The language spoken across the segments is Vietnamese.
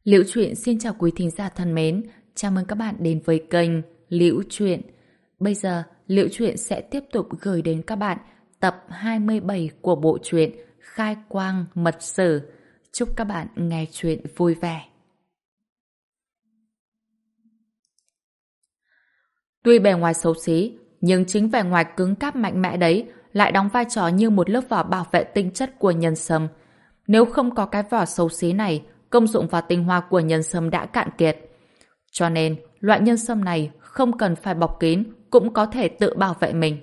Liễu Chuyện xin chào quý thính giả thân mến, chào mừng các bạn đến với kênh Liễu Chuyện. Bây giờ, Liễu Chuyện sẽ tiếp tục gửi đến các bạn tập 27 của bộ truyện Khai Quang Mật Sử. Chúc các bạn nghe chuyện vui vẻ. Tuy bề ngoài xấu xí, nhưng chính vẻ ngoài cứng cáp mạnh mẽ đấy lại đóng vai trò như một lớp vỏ bảo vệ tinh chất của nhân sâm. Nếu không có cái vỏ xấu xí này, công dụng và tinh hoa của nhân sâm đã cạn kiệt. Cho nên, loại nhân sâm này không cần phải bọc kín cũng có thể tự bảo vệ mình.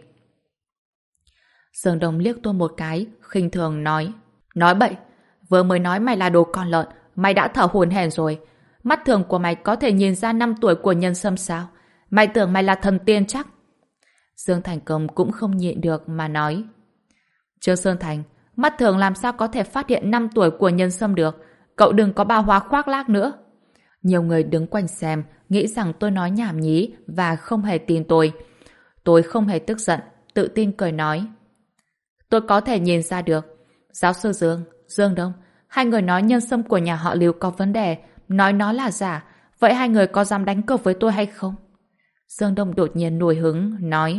Dương Đông liếc tôi một cái, khinh thường nói. Nói bậy, vừa mới nói mày là đồ con lợn, mày đã thở hổn hển rồi. Mắt thường của mày có thể nhìn ra 5 tuổi của nhân sâm sao? Mày tưởng mày là thần tiên chắc? Dương Thành Công cũng không nhịn được mà nói. Trương Sơn Thành, mắt thường làm sao có thể phát hiện 5 tuổi của nhân sâm được? Cậu đừng có bao hóa khoác lác nữa. Nhiều người đứng quanh xem, nghĩ rằng tôi nói nhảm nhí và không hề tin tôi. Tôi không hề tức giận, tự tin cười nói. Tôi có thể nhìn ra được. Giáo sư Dương, Dương Đông, hai người nói nhân sâm của nhà họ Lưu có vấn đề, nói nó là giả. Vậy hai người có dám đánh cược với tôi hay không? Dương Đông đột nhiên nổi hứng, nói.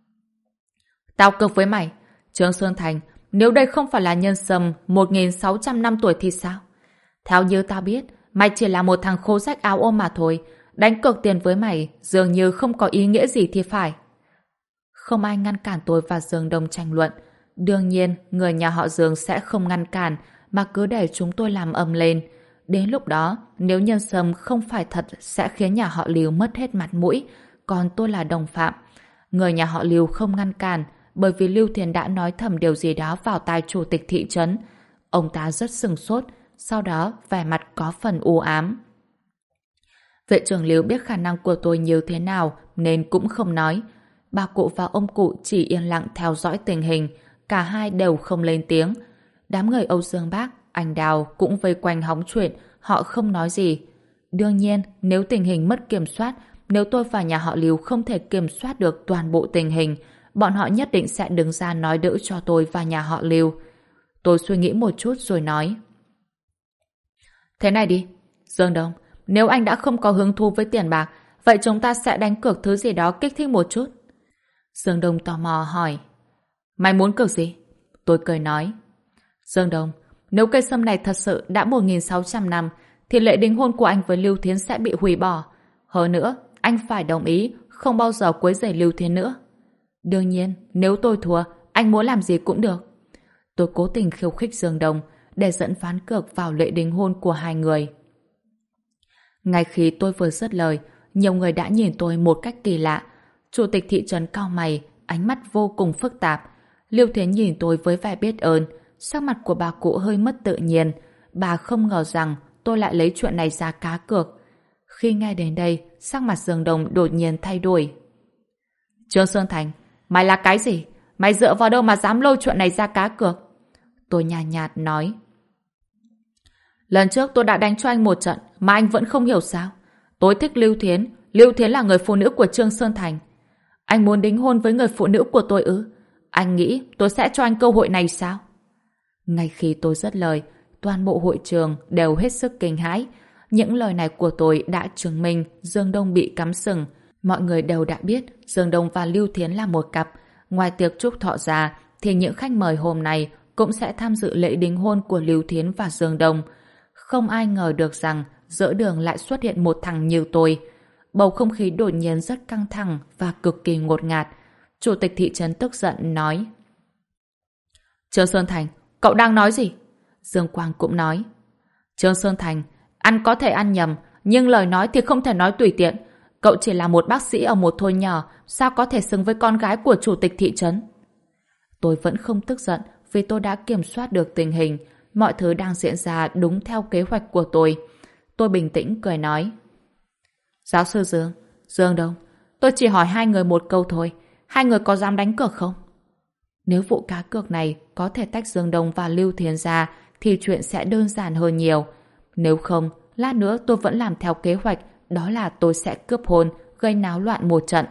Tao cược với mày. Trương Sơn Thành, nếu đây không phải là nhân sâm 1.600 năm tuổi thì sao? Theo như tao biết, mày chỉ là một thằng khô rách áo ôm mà thôi. Đánh cược tiền với mày dường như không có ý nghĩa gì thì phải. Không ai ngăn cản tôi và Dương Đông tranh luận. Đương nhiên, người nhà họ Dương sẽ không ngăn cản, mà cứ để chúng tôi làm ầm lên. Đến lúc đó, nếu nhân sâm không phải thật sẽ khiến nhà họ Lưu mất hết mặt mũi, còn tôi là đồng phạm. Người nhà họ Lưu không ngăn cản, bởi vì Lưu Thiền đã nói thầm điều gì đó vào tai chủ tịch thị trấn. Ông ta rất sừng sốt, sau đó vẻ mặt có phần u ám. Vệ trưởng Lưu biết khả năng của tôi như thế nào nên cũng không nói. Bà cụ và ông cụ chỉ yên lặng theo dõi tình hình, cả hai đều không lên tiếng. Đám người Âu Dương Bác, anh Đào cũng vây quanh hóng chuyện, họ không nói gì. Đương nhiên, nếu tình hình mất kiểm soát, nếu tôi và nhà họ Lưu không thể kiểm soát được toàn bộ tình hình, bọn họ nhất định sẽ đứng ra nói đỡ cho tôi và nhà họ Lưu. Tôi suy nghĩ một chút rồi nói. Thế này đi, Dương Đông, nếu anh đã không có hứng thú với tiền bạc, vậy chúng ta sẽ đánh cược thứ gì đó kích thích một chút. Dương Đông tò mò hỏi. Mày muốn cược gì? Tôi cười nói. Dương Đông, nếu cây sâm này thật sự đã 1.600 năm, thì lễ đính hôn của anh với Lưu Thiến sẽ bị hủy bỏ. Hơn nữa, anh phải đồng ý không bao giờ quấy rầy Lưu Thiến nữa. Đương nhiên, nếu tôi thua, anh muốn làm gì cũng được. Tôi cố tình khiêu khích Dương Đông để dẫn ván cược vào lễ đính hôn của hai người. Ngay khi tôi vừa dứt lời, nhiều người đã nhìn tôi một cách kỳ lạ. Chủ tịch thị trấn cau mày, ánh mắt vô cùng phức tạp. Lưu Thiến nhìn tôi với vẻ biết ơn, sắc mặt của bà cụ hơi mất tự nhiên. Bà không ngờ rằng tôi lại lấy chuyện này ra cá cược. Khi nghe đến đây, sắc mặt Dương Đông đột nhiên thay đổi. Trương Sơn Thành, mày là cái gì? Mày dựa vào đâu mà dám lôi chuyện này ra cá cược? Tôi nhàn nhạt nói. Lần trước tôi đã đánh cho anh một trận mà anh vẫn không hiểu sao. Tôi thích Lưu Thiến. Lưu Thiến là người phụ nữ của Trương Sơn Thành. Anh muốn đính hôn với người phụ nữ của tôi ư? Anh nghĩ tôi sẽ cho anh cơ hội này sao? Ngay khi tôi dứt lời, toàn bộ hội trường đều hết sức kinh hãi. Những lời này của tôi đã chứng minh Dương Đông bị cắm sừng. Mọi người đều đã biết Dương Đông và Lưu Thiến là một cặp. Ngoài tiệc chúc thọ ra thì những khách mời hôm nay cũng sẽ tham dự lễ đính hôn của Lưu Thiến và Dương Đông. Không ai ngờ được rằng giữa đường lại xuất hiện một thằng như tôi. Bầu không khí đột nhiên rất căng thẳng và cực kỳ ngột ngạt. Chủ tịch thị trấn tức giận nói. Trương Sơn Thành, cậu đang nói gì? Dương Quang cũng nói. Trương Sơn Thành, ăn có thể ăn nhầm, nhưng lời nói thì không thể nói tùy tiện. Cậu chỉ là một bác sĩ ở một thôn nhỏ, sao có thể xứng với con gái của chủ tịch thị trấn? Tôi vẫn không tức giận vì tôi đã kiểm soát được tình hình. Mọi thứ đang diễn ra đúng theo kế hoạch của tôi. Tôi bình tĩnh cười nói. Giáo sư Dương, Dương Đông, tôi chỉ hỏi hai người một câu thôi. Hai người có dám đánh cược không? Nếu vụ cá cược này có thể tách Dương Đông và Lưu Thiến ra thì chuyện sẽ đơn giản hơn nhiều. Nếu không, lát nữa tôi vẫn làm theo kế hoạch, đó là tôi sẽ cướp hôn, gây náo loạn một trận.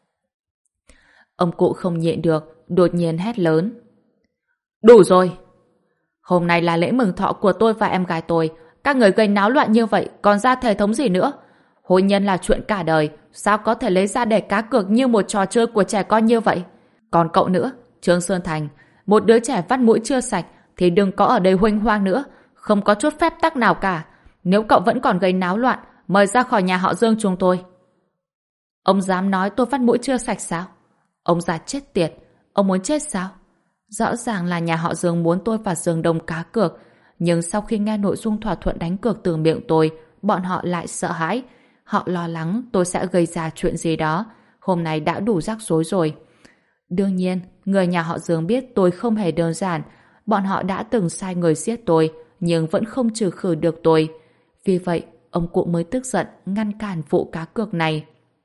Ông cụ không nhịn được, đột nhiên hét lớn. Đủ rồi! Hôm nay là lễ mừng thọ của tôi và em gái tôi. Các người gây náo loạn như vậy còn ra thể thống gì nữa? Hôn nhân là chuyện cả đời, sao có thể lấy ra để cá cược như một trò chơi của trẻ con như vậy? Còn cậu nữa, Trương Sơn Thành, một đứa trẻ vắt mũi chưa sạch thì đừng có ở đây huênh hoang nữa, không có chút phép tắc nào cả. Nếu cậu vẫn còn gây náo loạn, mời ra khỏi nhà họ Dương chúng tôi. Ông dám nói tôi vắt mũi chưa sạch sao? Ông già chết tiệt, ông muốn chết sao? Rõ ràng là nhà họ Dương muốn tôi và Dương Đông cá cược, nhưng sau khi nghe nội dung thỏa thuận đánh cược từ miệng tôi, bọn họ lại sợ hãi. Họ lo lắng tôi sẽ gây ra chuyện gì đó. Hôm nay đã đủ rắc rối rồi. Đương nhiên, người nhà họ Dương biết tôi không hề đơn giản. Bọn họ đã từng sai người giết tôi, nhưng vẫn không trừ khử được tôi. Vì vậy, ông cụ mới tức giận ngăn cản vụ cá cược này.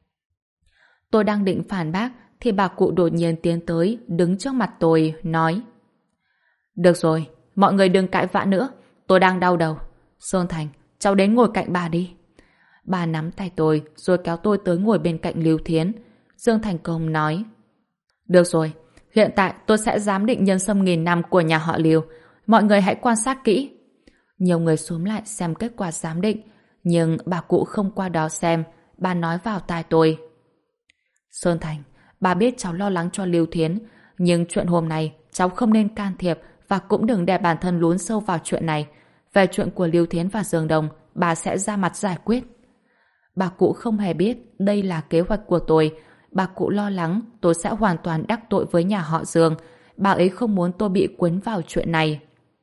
Tôi đang định phản bác thì bà cụ đột nhiên tiến tới, đứng trước mặt tôi, nói: Được rồi, mọi người đừng cãi vã nữa, tôi đang đau đầu. Sơn Thành, cháu đến ngồi cạnh bà đi. Bà nắm tay tôi rồi kéo tôi tới ngồi bên cạnh Lưu Thiến. Dương Thành Công nói: Được rồi, hiện tại tôi sẽ giám định nhân sâm nghìn năm của nhà họ Lưu. Mọi người hãy quan sát kỹ. Nhiều người xúm lại xem kết quả giám định, nhưng bà cụ không qua đó xem. Bà nói vào tai tôi: Sơn Thành, bà biết cháu lo lắng cho Lưu Thiến, nhưng chuyện hôm nay cháu không nên can thiệp và cũng đừng để bản thân lún sâu vào chuyện này. Về chuyện của Lưu Thiến và Dương Đông, bà sẽ ra mặt giải quyết. Bà cụ không hề biết đây là kế hoạch của tôi. Bà cụ lo lắng tôi sẽ hoàn toàn đắc tội với nhà họ Dương. Bà ấy không muốn tôi bị cuốn vào chuyện này.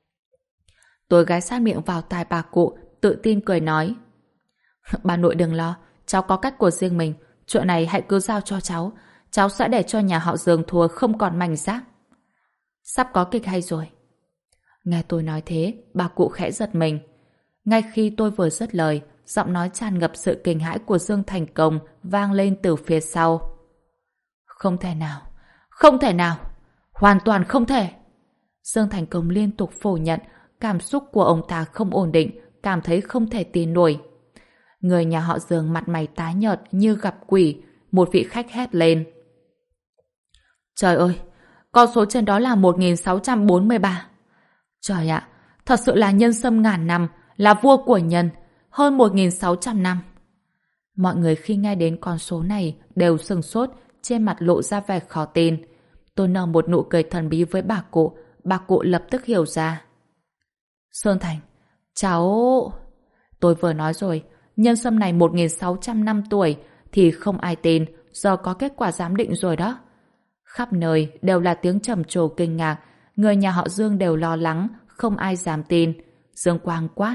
Tôi ghé sát miệng vào tai bà cụ, tự tin cười nói: Bà nội đừng lo, cháu có cách của riêng mình. Chuyện này hãy cứ giao cho cháu. Cháu sẽ để cho nhà họ Dương thua không còn mảnh giáp. Sắp có kịch hay rồi. Nghe tôi nói thế, bà cụ khẽ giật mình. Ngay khi tôi vừa dứt lời, giọng nói tràn ngập sự kinh hãi của Dương Thành Công vang lên từ phía sau. Không thể nào, không thể nào, hoàn toàn không thể. Dương Thành Công liên tục phủ nhận, cảm xúc của ông ta không ổn định, cảm thấy không thể tin nổi. Người nhà họ Dương mặt mày tái nhợt như gặp quỷ, một vị khách hét lên: Trời ơi, con số trên đó là 1643. Trời ạ, thật sự là nhân sâm ngàn năm, là vua của nhân, hơn 1600 năm. Mọi người khi nghe đến con số này đều sửng sốt, trên mặt lộ ra vẻ khó tin. Tôi nở một nụ cười thần bí với bà cụ lập tức hiểu ra. Sơn Thành, cháu... Tôi vừa nói rồi, nhân sâm này 1600 năm tuổi thì không ai tin, giờ có kết quả giám định rồi đó. Khắp nơi đều là tiếng trầm trồ kinh ngạc, người nhà họ Dương đều lo lắng, không ai dám tin. Dương Quang quát: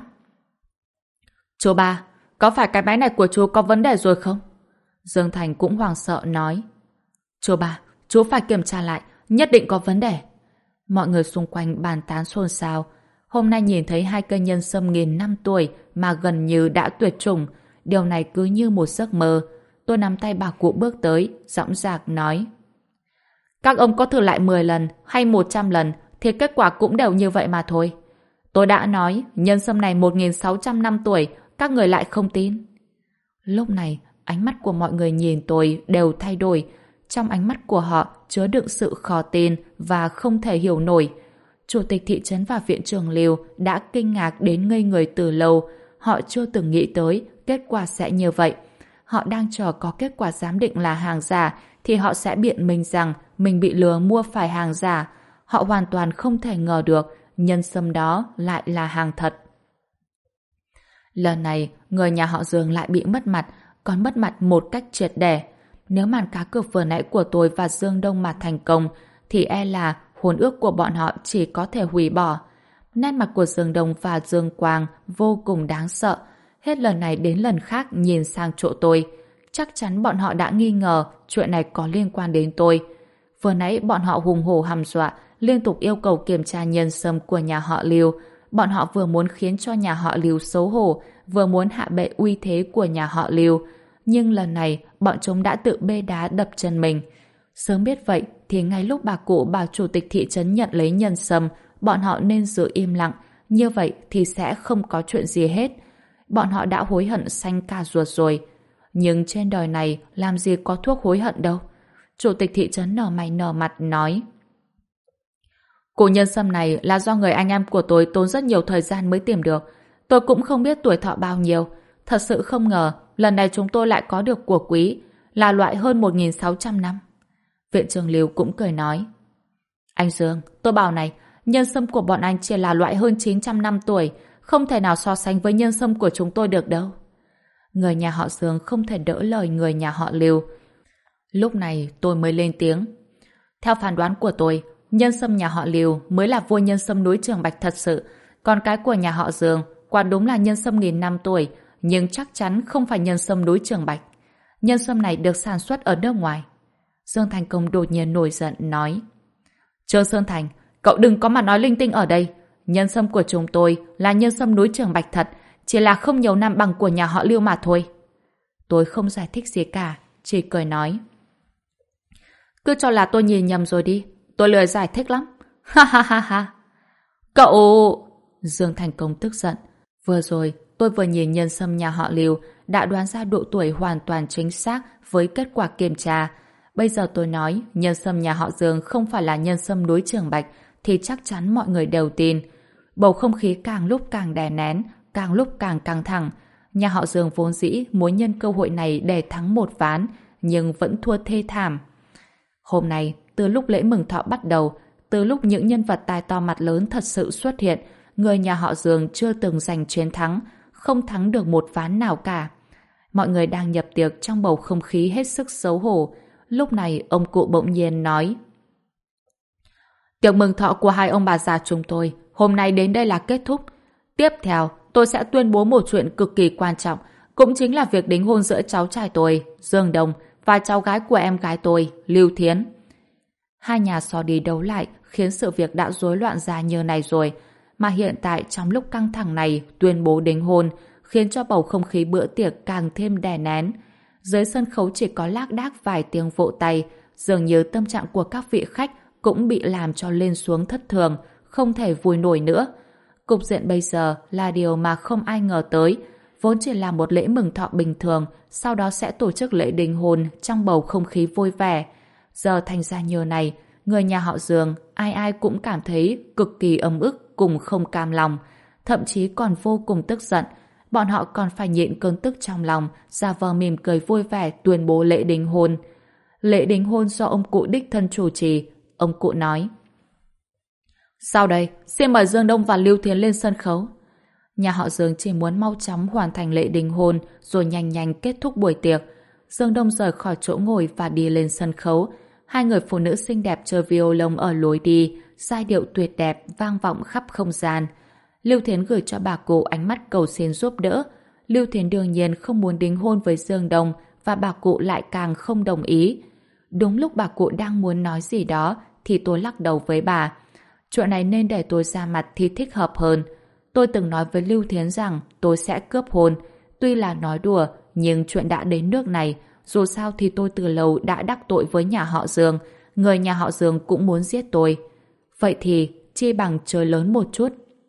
Chú ba, có phải cái máy này của chú có vấn đề rồi không? Dương Thành cũng hoảng sợ nói: Chú ba, chú phải kiểm tra lại, nhất định có vấn đề. Mọi người xung quanh bàn tán xôn xao. Hôm nay nhìn thấy hai cây nhân sâm nghìn năm tuổi mà gần như đã tuyệt chủng, điều này cứ như một giấc mơ. Tôi nắm tay bà cụ bước tới, dõng dạc nói: Các ông có thử lại 10 lần hay 100 lần thì kết quả cũng đều như vậy mà thôi. Tôi đã nói nhân sâm này 1600 năm tuổi, các người lại không tin. Lúc này, ánh mắt của mọi người nhìn tôi đều thay đổi. Trong ánh mắt của họ chứa đựng sự khó tin và không thể hiểu nổi. Chủ tịch thị trấn và viện trưởng Lưu đã kinh ngạc đến ngây người từ lâu. Họ chưa từng nghĩ tới kết quả sẽ như vậy. Họ đang chờ có kết quả giám định là hàng giả thì họ sẽ biện minh rằng mình bị lừa mua phải hàng giả. Họ hoàn toàn không thể ngờ được nhân sâm đó lại là hàng thật. Lần này, người nhà họ Dương lại bị mất mặt, còn mất mặt một cách triệt để. Nếu màn cá cược vừa nãy của tôi và Dương Đông mà thành công, thì e là hôn ước của bọn họ chỉ có thể hủy bỏ. Nét mặt của Dương Đông và Dương Quang vô cùng đáng sợ. Hết lần này đến lần khác nhìn sang chỗ tôi. Chắc chắn bọn họ đã nghi ngờ chuyện này có liên quan đến tôi. Vừa nãy bọn họ hùng hổ hăm dọa, liên tục yêu cầu kiểm tra nhân sâm của nhà họ Lưu. Bọn họ vừa muốn khiến cho nhà họ Lưu xấu hổ, vừa muốn hạ bệ uy thế của nhà họ Lưu. Nhưng lần này, bọn chúng đã tự bê đá đập chân mình. Sớm biết vậy, thì ngay lúc bà cụ bảo chủ tịch thị trấn nhận lấy nhân sâm, bọn họ nên giữ im lặng. Như vậy thì sẽ không có chuyện gì hết. Bọn họ đã hối hận xanh cả ruột rồi. Nhưng trên đời này làm gì có thuốc hối hận đâu. Chủ tịch thị trấn nở mày nở mặt nói: Củ nhân sâm này là do người anh em của tôi tốn rất nhiều thời gian mới tìm được. Tôi cũng không biết tuổi thọ bao nhiêu. Thật sự không ngờ, lần này chúng tôi lại có được của quý, là loại hơn 1.600 năm. Viện trưởng Lưu cũng cười nói. Anh Dương, tôi bảo này, nhân sâm của bọn anh chỉ là loại hơn 900 năm tuổi, không thể nào so sánh với nhân sâm của chúng tôi được đâu. Người nhà họ Dương không thể đỡ lời người nhà họ Lưu. Lúc này tôi mới lên tiếng. Theo phán đoán của tôi, nhân sâm nhà họ Lưu mới là vua nhân sâm núi Trường Bạch thật sự, còn cái của nhà họ Dương quả đúng là nhân sâm nghìn năm tuổi, nhưng chắc chắn không phải nhân sâm núi Trường Bạch. Nhân sâm này được sản xuất ở nước ngoài. Dương Thành Công đột nhiên nổi giận nói. Trương Sơn Thành, cậu đừng có mà nói linh tinh ở đây. Nhân sâm của chúng tôi là nhân sâm núi Trường Bạch thật, chỉ là không nhiều năm bằng của nhà họ Lưu mà thôi. Tôi không giải thích gì cả, chỉ cười nói. Cứ cho là tôi nhìn nhầm rồi đi, tôi lười giải thích lắm. Ha ha ha ha. Cậu... Dương Thành Công tức giận. Vừa rồi, tôi vừa nhìn nhân sâm nhà họ Lưu đã đoán ra độ tuổi hoàn toàn chính xác với kết quả kiểm tra. Bây giờ tôi nói nhân sâm nhà họ Dương không phải là nhân sâm núi Trường Bạch thì chắc chắn mọi người đều tin. Bầu không khí càng lúc càng đè nén, càng lúc càng căng thẳng. Nhà họ Dương vốn dĩ muốn nhân cơ hội này để thắng một ván, nhưng vẫn thua thê thảm. Hôm nay, từ lúc lễ mừng thọ bắt đầu, từ lúc những nhân vật tài to mặt lớn thật sự xuất hiện, người nhà họ Dương chưa từng giành chiến thắng, không thắng được một ván nào cả. Mọi người đang nhập tiệc trong bầu không khí hết sức xấu hổ. Lúc này, ông cụ bỗng nhiên nói. Tiệc mừng thọ của hai ông bà già chúng tôi hôm nay đến đây là kết thúc. Tiếp theo, tôi sẽ tuyên bố một chuyện cực kỳ quan trọng, cũng chính là việc đính hôn giữa cháu trai tôi, Dương Đông, và cháu gái của em gái tôi, Lưu Thiến. Hai nhà so đi đấu lại khiến sự việc đã rối loạn ra như này rồi. Mà hiện tại trong lúc căng thẳng này tuyên bố đính hôn khiến cho bầu không khí bữa tiệc càng thêm đè nén. Dưới sân khấu chỉ có lác đác vài tiếng vỗ tay, dường như tâm trạng của các vị khách cũng bị làm cho lên xuống thất thường, không thể vui nổi nữa. Cục diện bây giờ là điều mà không ai ngờ tới, vốn chỉ là một lễ mừng thọ bình thường, sau đó sẽ tổ chức lễ đính hôn trong bầu không khí vui vẻ. Giờ thành ra như này, người nhà họ Dương ai ai cũng cảm thấy cực kỳ ấm ức cùng không cam lòng, thậm chí còn vô cùng tức giận. Bọn họ còn phải nhịn cơn tức trong lòng, giả vờ mỉm cười vui vẻ tuyên bố lễ đính hôn. Lễ đính hôn do ông cụ đích thân chủ trì. Ông cụ nói. Sau đây, xin mời Dương Đông và Lưu Thiến lên sân khấu. Nhà họ Dương chỉ muốn mau chóng hoàn thành lễ đính hôn rồi nhanh nhanh kết thúc buổi tiệc. Dương Đông rời khỏi chỗ ngồi và đi lên sân khấu. Hai người phụ nữ xinh đẹp chơi violon ở lối đi, giai điệu tuyệt đẹp vang vọng khắp không gian. Lưu Thiến gửi cho bà cụ ánh mắt cầu xin giúp đỡ. Lưu Thiến đương nhiên không muốn đính hôn với Dương Đông và bà cụ lại càng không đồng ý. Đúng lúc bà cụ đang muốn nói gì đó thì tôi lắc đầu với bà. Chuyện này nên để tôi ra mặt thì thích hợp hơn. Tôi từng nói với Lưu Thiến rằng tôi sẽ cướp hôn. Tuy là nói đùa, nhưng chuyện đã đến nước này. Dù sao thì tôi từ lâu đã đắc tội với nhà họ Dương. Người nhà họ Dương cũng muốn giết tôi. Vậy thì chi bằng chơi lớn một chút.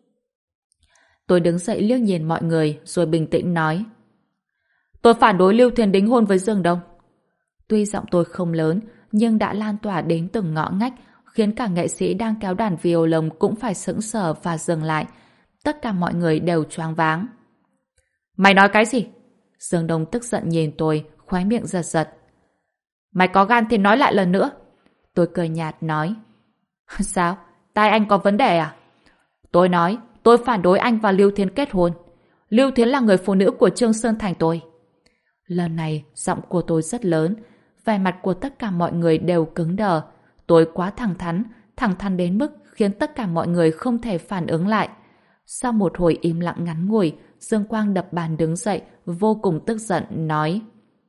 Tôi đứng dậy liếc nhìn mọi người rồi bình tĩnh nói. Tôi phản đối Lưu Thiến đính hôn với Dương Đông. Tuy giọng tôi không lớn, nhưng đã lan tỏa đến từng ngõ ngách, khiến cả nghệ sĩ đang kéo đàn violon cũng phải sững sờ và dừng lại. Tất cả mọi người đều choáng váng. Mày nói cái gì? Dương Đông tức giận nhìn tôi, khóe miệng giật giật. Mày có gan thì nói lại lần nữa. Tôi cười nhạt nói. Sao? Tai anh có vấn đề à? Tôi nói, tôi phản đối anh và Lưu Thiến kết hôn. Lưu Thiến là người phụ nữ của Trương Sơn Thành tôi. Lần này, giọng của tôi rất lớn. Vẻ mặt của tất cả mọi người đều cứng đờ. Tôi quá thẳng thắn đến mức khiến tất cả mọi người không thể phản ứng lại. Sau một hồi im lặng ngắn ngủi, Dương Quang đập bàn đứng dậy, vô cùng tức giận, nói.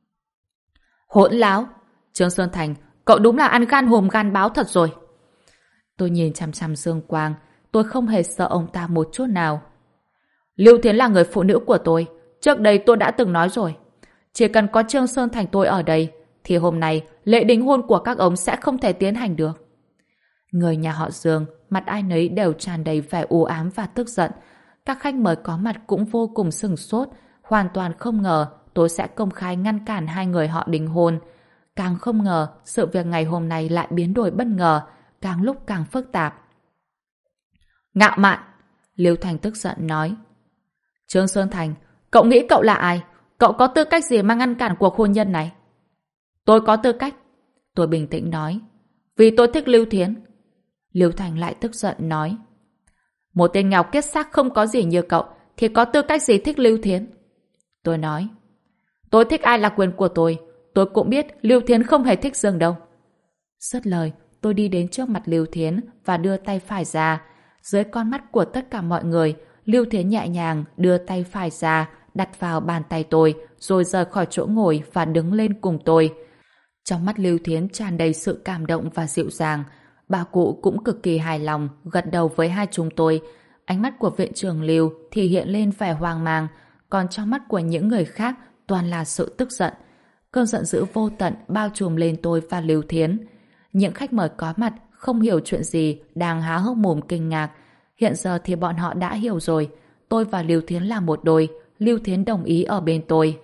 Hỗn láo! Trương Sơn Thành, cậu đúng là ăn gan hùm gan báo thật rồi. Tôi nhìn chằm chằm Dương Quang, tôi không hề sợ ông ta một chút nào. Lưu Thiến là người phụ nữ của tôi. Trước đây tôi đã từng nói rồi. Chỉ cần có Trương Sơn Thành tôi ở đây, thì hôm nay lễ đính hôn của các ông sẽ không thể tiến hành được. Người nhà họ Dương, mặt ai nấy đều tràn đầy vẻ u ám và tức giận. Các khách mời có mặt cũng vô cùng sửng sốt, hoàn toàn không ngờ tôi sẽ công khai ngăn cản hai người họ đính hôn. Càng không ngờ sự việc ngày hôm nay lại biến đổi bất ngờ, càng lúc càng phức tạp. Ngạo mạn! Liêu Thành tức giận nói. Trương Sơn Thành, cậu nghĩ cậu là ai? Cậu có tư cách gì mà ngăn cản cuộc hôn nhân này? Tôi có tư cách. Tôi bình tĩnh nói. Vì tôi thích Lưu Thiến. Lưu Thành lại tức giận nói. Một tên nghèo kiết xác không có gì như cậu thì có tư cách gì thích Lưu Thiến? Tôi nói. Tôi thích ai là quyền của tôi. Tôi cũng biết Lưu Thiến không hề thích Dương đâu. Dứt lời, tôi đi đến trước mặt Lưu Thiến và đưa tay phải ra. Dưới con mắt của tất cả mọi người, Lưu Thiến nhẹ nhàng đưa tay phải ra, đặt vào bàn tay tôi, rồi rời khỏi chỗ ngồi và đứng lên cùng tôi. Trong mắt Lưu Thiến tràn đầy sự cảm động và dịu dàng. Bà cụ cũng cực kỳ hài lòng, gật đầu với hai chúng tôi. Ánh mắt của viện trưởng Lưu thì hiện lên vẻ hoang mang, còn trong mắt của những người khác toàn là sự tức giận. Cơn giận dữ vô tận bao trùm lên tôi và Lưu Thiến. Những khách mời có mặt không hiểu chuyện gì đang há hốc mồm kinh ngạc. Hiện giờ thì bọn họ đã hiểu rồi. Tôi và Lưu Thiến là một đôi. Lưu Thiến đồng ý ở bên tôi.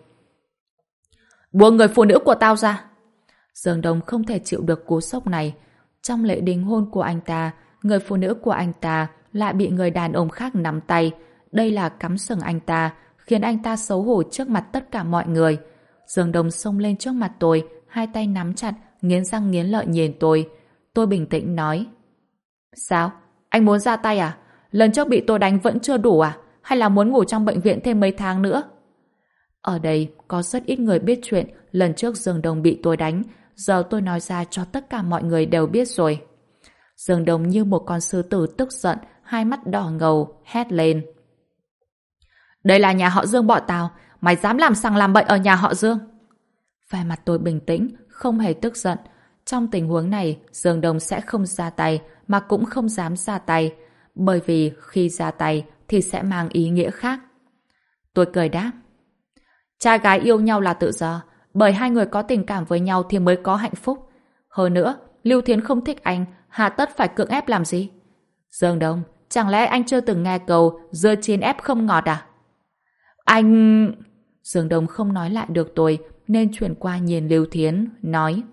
Buông người phụ nữ của tao ra. Dương Đông không thể chịu được cú sốc này. Trong lễ đính hôn của anh ta, người phụ nữ của anh ta lại bị người đàn ông khác nắm tay. Đây là cắm sừng anh ta, khiến anh ta xấu hổ trước mặt tất cả mọi người. Dương Đông xông lên trước mặt tôi, hai tay nắm chặt, nghiến răng nghiến lợi nhìn tôi. Tôi bình tĩnh nói. Sao? Anh muốn ra tay à? Lần trước bị tôi đánh vẫn chưa đủ à? Hay là muốn ngủ trong bệnh viện thêm mấy tháng nữa? Ở đây có rất ít người biết chuyện lần trước Dương Đông bị tôi đánh. Giờ tôi nói ra cho tất cả mọi người đều biết rồi. Dương Đông như một con sư tử tức giận, hai mắt đỏ ngầu, hét lên. Đây là nhà họ Dương bọn tao. Mày dám làm sằng làm bậy ở nhà họ Dương? Vẻ mặt tôi bình tĩnh, không hề tức giận. Trong tình huống này, Dương Đông sẽ không ra tay, mà cũng không dám ra tay. Bởi vì khi ra tay thì sẽ mang ý nghĩa khác. Tôi cười đáp. Trai gái yêu nhau là tự do, bởi hai người có tình cảm với nhau thì mới có hạnh phúc. Hơn nữa, Lưu Thiến không thích anh, hà tất phải cưỡng ép làm gì? Dương Đông, chẳng lẽ anh chưa từng nghe câu dưa chín ép không ngọt à? Anh... Dương Đông không nói lại được tôi, nên chuyển qua nhìn Lưu Thiến, nói.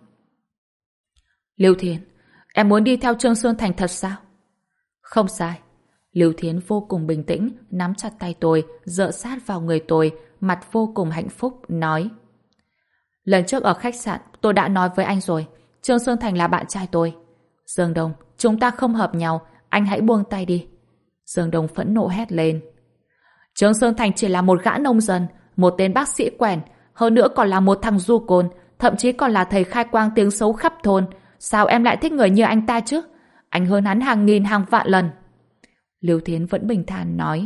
Lưu Thiến, em muốn đi theo Trương Xuân Thành thật sao? Không sai. Lưu Thiến vô cùng bình tĩnh, nắm chặt tay tôi, dựa sát vào người tôi, mặt vô cùng hạnh phúc, nói. Lần trước ở khách sạn, tôi đã nói với anh rồi, Trương Xuân Thành là bạn trai tôi. Dương Đông, chúng ta không hợp nhau, anh hãy buông tay đi. Dương Đông phẫn nộ hét lên. Trương Xuân Thành chỉ là một gã nông dân, một tên bác sĩ quèn, hơn nữa còn là một thằng du côn, thậm chí còn là thầy khai quang tiếng xấu khắp thôn. Sao em lại thích người như anh ta chứ? Anh hơn hắn hàng nghìn hàng vạn lần. Lưu Thiến vẫn bình thản nói.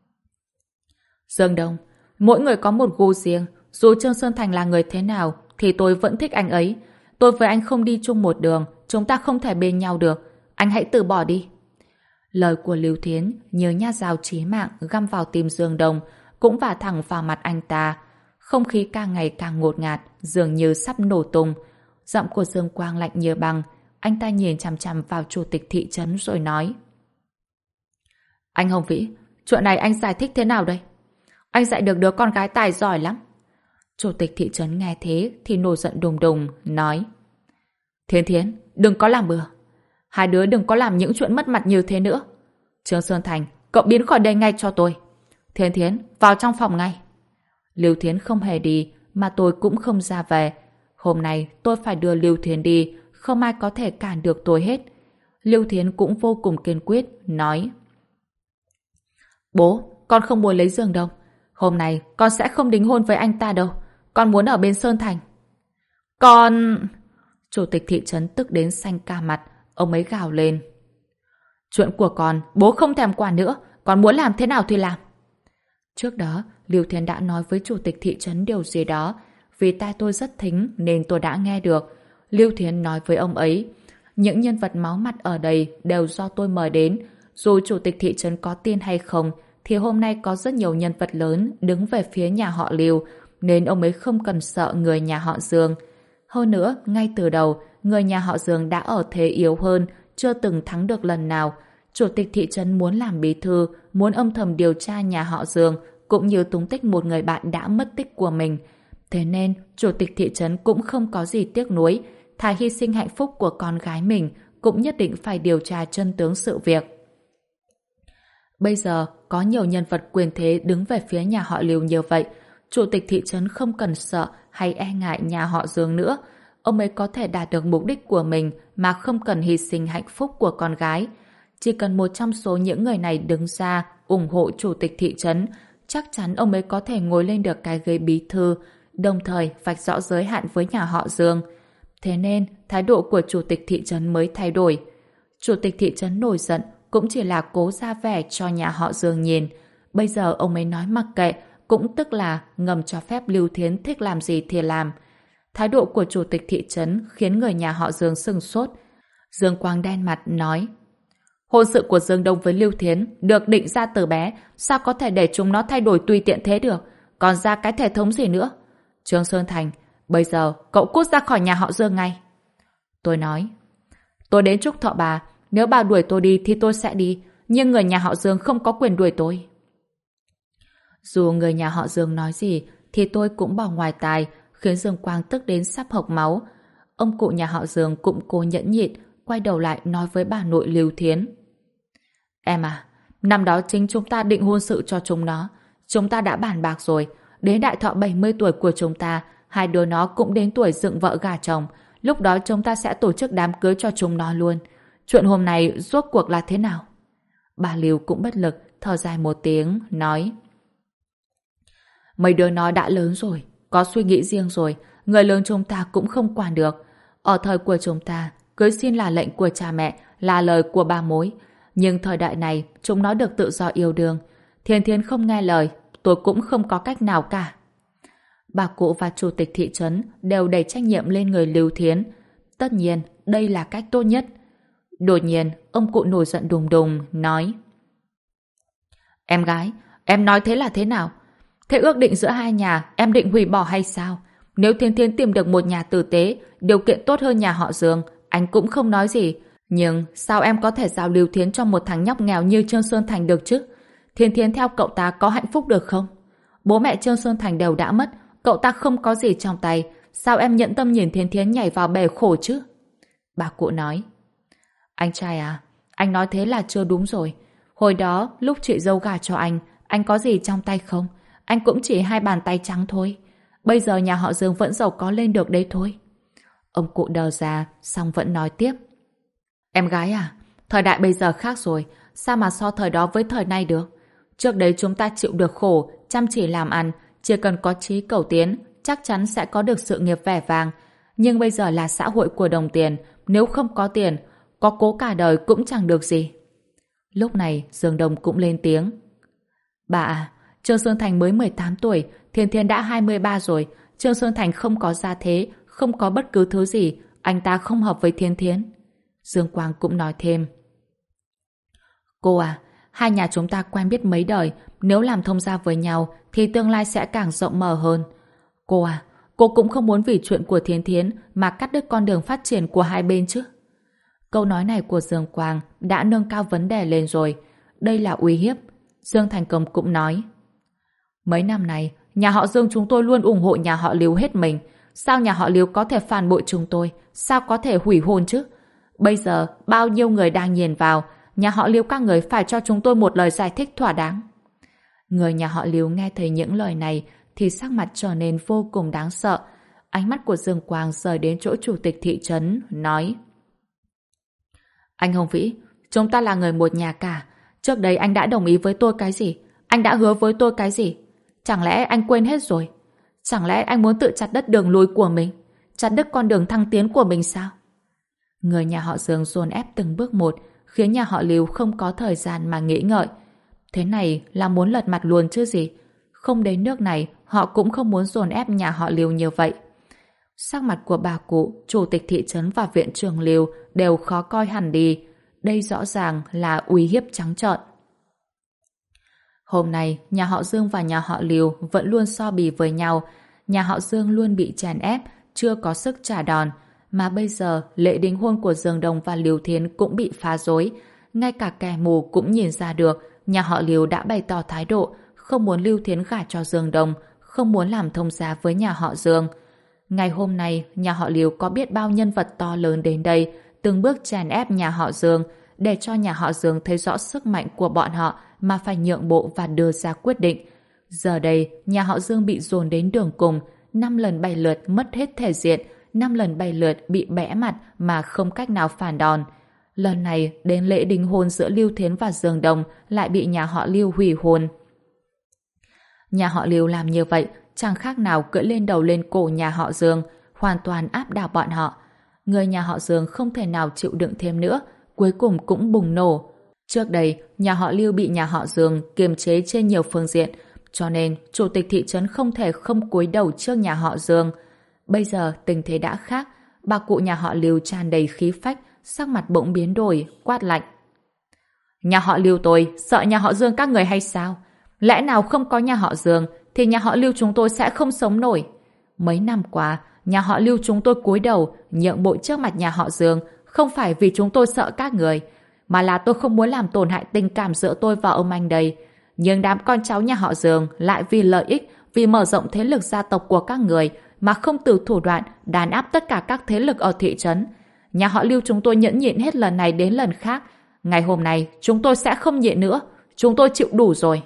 Dương Đông, mỗi người có một gu riêng, dù Trương Sơn Thành là người thế nào thì tôi vẫn thích anh ấy. Tôi với anh không đi chung một đường, chúng ta không thể bên nhau được. Anh hãy từ bỏ đi. Lời của Lưu Thiến như nhát dao chí mạng găm vào tim Dương Đông, cũng vả thẳng vào mặt anh ta. Không khí càng ngày càng ngột ngạt, dường như sắp nổ tung. Giọng của Dương Quang lạnh như băng. Anh ta nhìn chằm chằm vào chủ tịch thị trấn rồi nói. Anh Hồng Vĩ, chuyện này anh giải thích thế nào đây? Anh dạy được đứa con gái tài giỏi lắm. Chủ tịch thị trấn nghe thế thì nổi giận đùng đùng, nói. Thiến Thiến, đừng có làm bừa. Hai đứa đừng có làm những chuyện mất mặt như thế nữa. Trương Sơn Thành, cậu biến khỏi đây ngay cho tôi. Thiến Thiến, vào trong phòng ngay. Lưu Thiến không hề đi, mà tôi cũng không ra về. Hôm nay tôi phải đưa Lưu Thiến đi, không ai có thể cản được tôi hết. Lưu Thiến cũng vô cùng kiên quyết, nói. Bố, con không muốn lấy Dương đâu. Hôm nay con sẽ không đính hôn với anh ta đâu. Con muốn ở bên Sơn Thành. Con... Chủ tịch thị trấn tức đến xanh ca mặt. Ông ấy gào lên. Chuyện của con, bố không thèm quản nữa. Con muốn làm thế nào thì làm. Trước đó, Lưu Thiến đã nói với chủ tịch thị trấn điều gì đó. Vì tai tôi rất thính nên tôi đã nghe được. Lưu Thiến nói với ông ấy. Những nhân vật máu mặt ở đây đều do tôi mời đến. Dù chủ tịch thị trấn có tin hay không, thì hôm nay có rất nhiều nhân vật lớn đứng về phía nhà họ Lưu, nên ông ấy không cần sợ người nhà họ Dương. Hơn nữa, ngay từ đầu, người nhà họ Dương đã ở thế yếu hơn, chưa từng thắng được lần nào. Chủ tịch thị trấn muốn làm bí thư, muốn âm thầm điều tra nhà họ Dương, cũng như tung tích một người bạn đã mất tích của mình. Thế nên, chủ tịch thị trấn cũng không có gì tiếc nuối, thà hy sinh hạnh phúc của con gái mình, cũng nhất định phải điều tra chân tướng sự việc. Bây giờ có nhiều nhân vật quyền thế đứng về phía nhà họ Lưu như vậy, chủ tịch thị trấn không cần sợ hay e ngại nhà họ Dương nữa. Ông ấy có thể đạt được mục đích của mình mà không cần hy sinh hạnh phúc của con gái. Chỉ cần một trong số những người này đứng ra ủng hộ chủ tịch thị trấn, chắc chắn ông ấy có thể ngồi lên được cái ghế bí thư, đồng thời vạch rõ giới hạn với nhà họ Dương. Thế nên, thái độ của chủ tịch thị trấn mới thay đổi. Chủ tịch thị trấn nổi giận cũng chỉ là cố ra vẻ cho nhà họ Dương nhìn. Bây giờ ông ấy nói mặc kệ, cũng tức là ngầm cho phép Lưu Thiến thích làm gì thì làm. Thái độ của chủ tịch thị trấn khiến người nhà họ Dương sửng sốt. Dương Quang đen mặt nói: hôn sự của Dương Đông với Lưu Thiến được định ra từ bé, sao có thể để chúng nó thay đổi tùy tiện thế được? Còn ra cái thể thống gì nữa? Trương Sơn Thành, bây giờ cậu cút ra khỏi nhà họ Dương ngay. Tôi nói: tôi đến chúc thọ bà, nếu bà đuổi tôi đi thì tôi sẽ đi, nhưng người nhà họ Dương không có quyền đuổi tôi. Dù người nhà họ Dương nói gì thì tôi cũng bỏ ngoài tai, khiến Dương Quang tức đến sắp hộc máu. Ông cụ nhà họ Dương cũng cố nhẫn nhịn, quay đầu lại nói với bà nội Lưu Thiến: em à, năm đó chính chúng ta định hôn sự cho chúng nó. Chúng ta đã bàn bạc rồi, đến đại thọ 70 tuổi của chúng ta, hai đứa nó cũng đến tuổi dựng vợ gả chồng. Lúc đó chúng ta sẽ tổ chức đám cưới cho chúng nó luôn. Chuyện hôm nay rốt cuộc là thế nào? Bà Lưu cũng bất lực, thở dài một tiếng, nói: mấy đứa nó đã lớn rồi, có suy nghĩ riêng rồi, người lớn chúng ta cũng không quản được. Ở thời của chúng ta, cưới xin là lệnh của cha mẹ, là lời của ba mối. Nhưng thời đại này, chúng nó được tự do yêu đương. Thiên Thiến không nghe lời, tôi cũng không có cách nào cả. Bà cụ và chủ tịch thị trấn đều đẩy trách nhiệm lên người Lưu Thiến. Tất nhiên, đây là cách tốt nhất. Đột nhiên, ông cụ nổi giận đùng đùng, nói: em gái, em nói thế là thế nào? Thế ước định giữa hai nhà, em định hủy bỏ hay sao? Nếu Thiên Thiến tìm được một nhà tử tế, điều kiện tốt hơn nhà họ Dương, anh cũng không nói gì. Nhưng sao em có thể giao Lưu Thiến cho một thằng nhóc nghèo như Trương Sơn Thành được chứ? Thiên Thiến theo cậu ta có hạnh phúc được không? Bố mẹ Trương Sơn Thành đều đã mất, cậu ta không có gì trong tay. Sao em nhẫn tâm nhìn Thiên Thiến nhảy vào bể khổ chứ? Bà cụ nói: anh trai à, anh nói thế là chưa đúng rồi. Hồi đó, lúc chị dâu gả cho anh có gì trong tay không? Anh cũng chỉ hai bàn tay trắng thôi. Bây giờ nhà họ Dương vẫn giàu có lên được đấy thôi. Ông cụ đờ ra, xong vẫn nói tiếp: em gái à, thời đại bây giờ khác rồi, sao mà so thời đó với thời nay được? Trước đấy chúng ta chịu được khổ, chăm chỉ làm ăn, chỉ cần có chí cầu tiến, chắc chắn sẽ có được sự nghiệp vẻ vang. Nhưng bây giờ là xã hội của đồng tiền, nếu không có tiền, có cố cả đời cũng chẳng được gì. Lúc này, Dương Đông cũng lên tiếng: bà à, Trương Sơn Thành mới 18 tuổi, Thiên Thiên đã 23 rồi. Trương Sơn Thành không có gia thế, không có bất cứ thứ gì, anh ta không hợp với Thiên Thiến. Dương Quang cũng nói thêm: cô à, hai nhà chúng ta quen biết mấy đời, nếu làm thông gia với nhau thì tương lai sẽ càng rộng mở hơn. Cô à, cô cũng không muốn vì chuyện của Thiên Thiến mà cắt đứt con đường phát triển của hai bên chứ? Câu nói này của Dương Quang đã nâng cao vấn đề lên rồi. Đây là uy hiếp. Dương Thành Công cũng nói: mấy năm này, nhà họ Dương chúng tôi luôn ủng hộ nhà họ Lưu hết mình. Sao nhà họ Lưu có thể phản bội chúng tôi? Sao có thể hủy hôn chứ? Bây giờ, bao nhiêu người đang nhìn vào, nhà họ Lưu các người phải cho chúng tôi một lời giải thích thỏa đáng. Người nhà họ Lưu nghe thấy những lời này thì sắc mặt trở nên vô cùng đáng sợ. Ánh mắt của Dương Quang rời đến chỗ chủ tịch thị trấn, nói: anh Hồng Vĩ, chúng ta là người một nhà cả. Trước đây anh đã đồng ý với tôi cái gì? Anh đã hứa với tôi cái gì? Chẳng lẽ anh quên hết rồi? Chẳng lẽ anh muốn tự chặt đứt đường lui của mình? Chặt đứt con đường thăng tiến của mình sao? Người nhà họ Dương dồn ép từng bước một, khiến nhà họ Lưu không có thời gian mà nghĩ ngợi. Thế này là muốn lật mặt luôn chứ gì? Không đến nước này, họ cũng không muốn dồn ép nhà họ Lưu như vậy. Sắc mặt của bà cụ, chủ tịch thị trấn và viện trưởng Lưu đều khó coi hẳn đi. Đây rõ ràng là uy hiếp trắng trợn. Hôm nay, nhà họ Dương và nhà họ Lưu vẫn luôn so bì với nhau. Nhà họ Dương luôn bị chèn ép, chưa có sức trả đòn. Mà bây giờ, lễ đính hôn của Dương Đông và Lưu Thiến cũng bị phá rối. Ngay cả kẻ mù cũng nhìn ra được, nhà họ Lưu đã bày tỏ thái độ không muốn Lưu Thiến gả cho Dương Đông, không muốn làm thông gia với nhà họ Dương. Ngày hôm nay, nhà họ Lưu có biết bao nhân vật to lớn đến đây, từng bước chèn ép nhà họ Dương, để cho nhà họ Dương thấy rõ sức mạnh của bọn họ mà phải nhượng bộ và đưa ra quyết định. Giờ đây, nhà họ Dương bị dồn đến đường cùng, 5 lần 7 lượt mất hết thể diện, 5 lần 7 lượt bị bẽ mặt mà không cách nào phản đòn. Lần này, đến lễ đính hôn giữa Lưu Thiến và Dương Đồng lại bị nhà họ Lưu hủy hôn. Nhà họ Lưu làm như vậy chẳng khác nào cưỡi lên đầu lên cổ nhà họ Dương, hoàn toàn áp đảo bọn họ. Người nhà họ Dương không thể nào chịu đựng thêm nữa, cuối cùng cũng bùng nổ. Trước đây, nhà họ Lưu bị nhà họ Dương kiềm chế trên nhiều phương diện, cho nên chủ tịch thị trấn không thể không cúi đầu trước nhà họ Dương. Bây giờ tình thế đã khác, bà cụ nhà họ Lưu tràn đầy khí phách, sắc mặt bỗng biến đổi, quát lạnh. Nhà họ Lưu tôi sợ nhà họ Dương các người hay sao? Lẽ nào không có nhà họ Dương thì nhà họ Lưu chúng tôi sẽ không sống nổi. Mấy năm qua, nhà họ Lưu chúng tôi cúi đầu nhượng bộ trước mặt nhà họ Dương không phải vì chúng tôi sợ các người, mà là tôi không muốn làm tổn hại tình cảm giữa tôi và ông anh đây. Nhưng đám con cháu nhà họ Dương lại vì lợi ích, vì mở rộng thế lực gia tộc của các người mà không từ thủ đoạn đàn áp tất cả các thế lực ở thị trấn. Nhà họ Lưu chúng tôi nhẫn nhịn hết lần này đến lần khác. Ngày hôm nay chúng tôi sẽ không nhịn nữa. Chúng tôi chịu đủ rồi.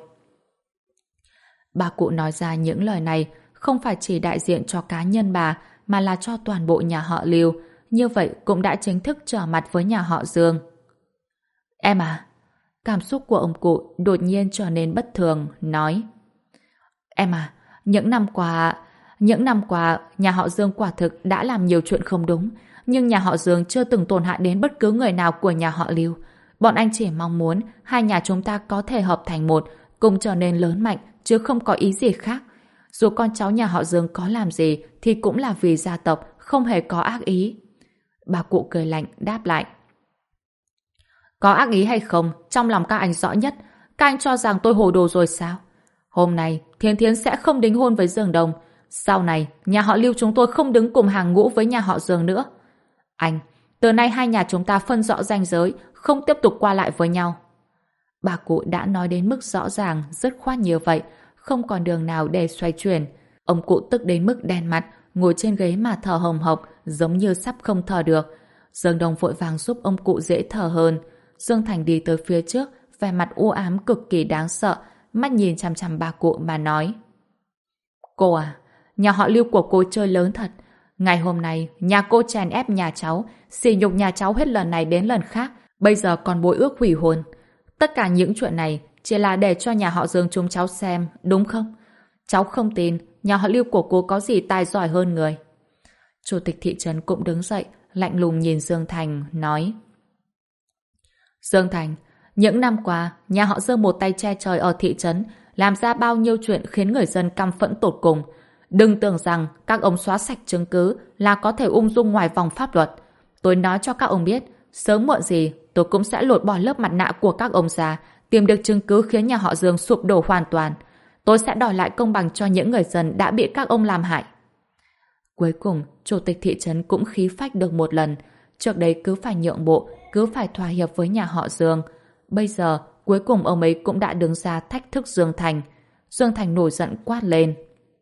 Bà cụ nói ra những lời này không phải chỉ đại diện cho cá nhân bà mà là cho toàn bộ nhà họ Lưu. Như vậy cũng đã chính thức trở mặt với nhà họ Dương. Em à, cảm xúc của ông cụ đột nhiên trở nên bất thường, nói. Em à, những năm qua nhà họ Dương quả thực đã làm nhiều chuyện không đúng, nhưng nhà họ Dương chưa từng tổn hại đến bất cứ người nào của nhà họ Lưu. Bọn anh chỉ mong muốn hai nhà chúng ta có thể hợp thành một, cùng trở nên lớn mạnh, chứ không có ý gì khác. Dù con cháu nhà họ Dương có làm gì thì cũng là vì gia tộc, không hề có ác ý. Bà cụ cười lạnh đáp lại. Có ác ý hay không, trong lòng các anh rõ nhất. Các anh cho rằng tôi hồ đồ rồi sao? Hôm nay, Thiến Thiến sẽ không đính hôn với Dương Đồng. Sau này, nhà họ Lưu chúng tôi không đứng cùng hàng ngũ với nhà họ Dương nữa. Anh, từ nay hai nhà chúng ta phân rõ ranh giới, không tiếp tục qua lại với nhau. Bà cụ đã nói đến mức rõ ràng, dứt khoát như vậy, không còn đường nào để xoay chuyển. Ông cụ tức đến mức đen mặt, ngồi trên ghế mà thở hồng hộc, giống như sắp không thở được. Dương Đồng vội vàng giúp ông cụ dễ thở hơn. Dương Thành đi tới phía trước, vẻ mặt u ám cực kỳ đáng sợ, mắt nhìn chằm chằm bà cụ mà nói. Cô à, nhà họ Lưu của cô chơi lớn thật. Ngày hôm nay, nhà cô chèn ép nhà cháu, sỉ nhục nhà cháu hết lần này đến lần khác, bây giờ còn bội ước hủy hôn. Tất cả những chuyện này chỉ là để cho nhà họ Dương chúng cháu xem, đúng không? Cháu không tin nhà họ Lưu của cô có gì tài giỏi hơn người. Chủ tịch thị trấn cũng đứng dậy, lạnh lùng nhìn Dương Thành, nói. Dương Thành, những năm qua, nhà họ Dương một tay che trời ở thị trấn, làm ra bao nhiêu chuyện khiến người dân căm phẫn tột cùng. Đừng tưởng rằng các ông xóa sạch chứng cứ là có thể ung dung ngoài vòng pháp luật. Tôi nói cho các ông biết, sớm muộn gì tôi cũng sẽ lột bỏ lớp mặt nạ của các ông ra, tìm được chứng cứ khiến nhà họ Dương sụp đổ hoàn toàn. Tôi sẽ đòi lại công bằng cho những người dân đã bị các ông làm hại. Cuối cùng, chủ tịch thị trấn cũng khí phách được một lần. Trước đây cứ phải nhượng bộ, cứ phải thỏa hiệp với nhà họ Dương. Bây giờ, cuối cùng ông ấy cũng đã đứng ra thách thức Dương Thành. Dương Thành nổi giận quát lên.